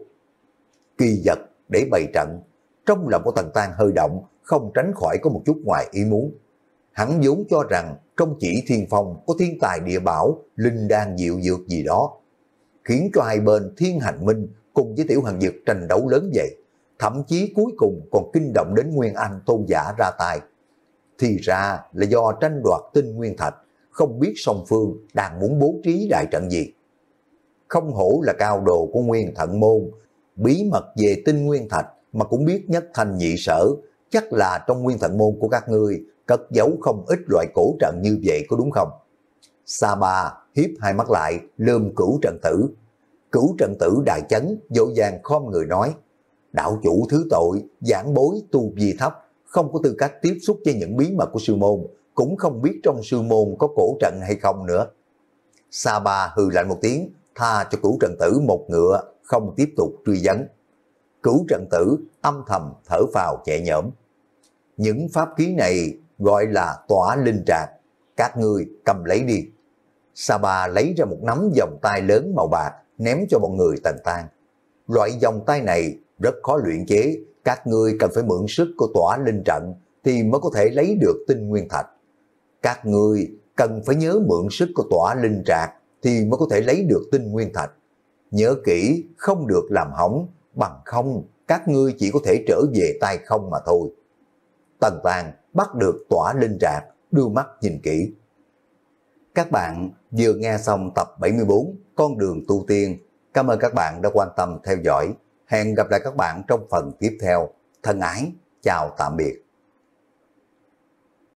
Kỳ vật để bày trận, trong lòng của Tần Tang hơi động, không tránh khỏi có một chút ngoài ý muốn. Hắn vốn cho rằng trong Chỉ Thiên Phong có thiên tài địa bảo, linh đan diệu dược gì đó, khiến cho hai bên Thiên Hành Minh cùng với Tiểu Hằng Dực tranh đấu lớn vậy, thậm chí cuối cùng còn kinh động đến Nguyên Anh Tôn giả ra tay. Thì ra là do tranh đoạt tinh nguyên thạch, không biết song phương đang muốn bố trí đại trận gì. Không hổ là cao đồ của Nguyên Thận Môn, bí mật về tinh nguyên thạch mà cũng biết nhất thanh nhị sở, chắc là trong Nguyên Thận Môn của các ngươi cất giấu không ít loại cổ trận như vậy có đúng không? Sa Ba hiếp hai mắt lại, lườm Cửu Trận Tử. Cửu Trận Tử đại chấn, dỗ dàng khom người nói, đạo chủ thứ tội, giảng bối tu vi thấp, không có tư cách tiếp xúc với những bí mật của sư môn, cũng không biết trong sư môn có cổ trận hay không nữa. Sa Ba hừ lạnh một tiếng, tha cho Cửu Trận Tử một ngựa, không tiếp tục truy vấn. Cửu Trận Tử âm thầm thở phào nhẹ nhõm. Những pháp khí này gọi là tỏa linh trạc, các ngươi cầm lấy đi. Sa Ba lấy ra một nắm vòng tay lớn màu bạc, ném cho bọn người Tần Tang. Loại vòng tay này rất khó luyện chế, các ngươi cần phải mượn sức của tỏa linh trận thì mới có thể lấy được tinh nguyên thạch. Các ngươi cần phải nhớ mượn sức của tỏa linh trạc thì mới có thể lấy được tinh nguyên thạch. Nhớ kỹ, không được làm hỏng, bằng không các ngươi chỉ có thể trở về tay không mà thôi. Tần Tang bắt được tỏa linh trạc, đưa mắt nhìn kỹ. Các bạn vừa nghe xong tập bảy mươi bốn Con đường tu tiên. Cảm ơn các bạn đã quan tâm theo dõi. Hẹn gặp lại các bạn trong phần tiếp theo. Thân ái, chào tạm biệt.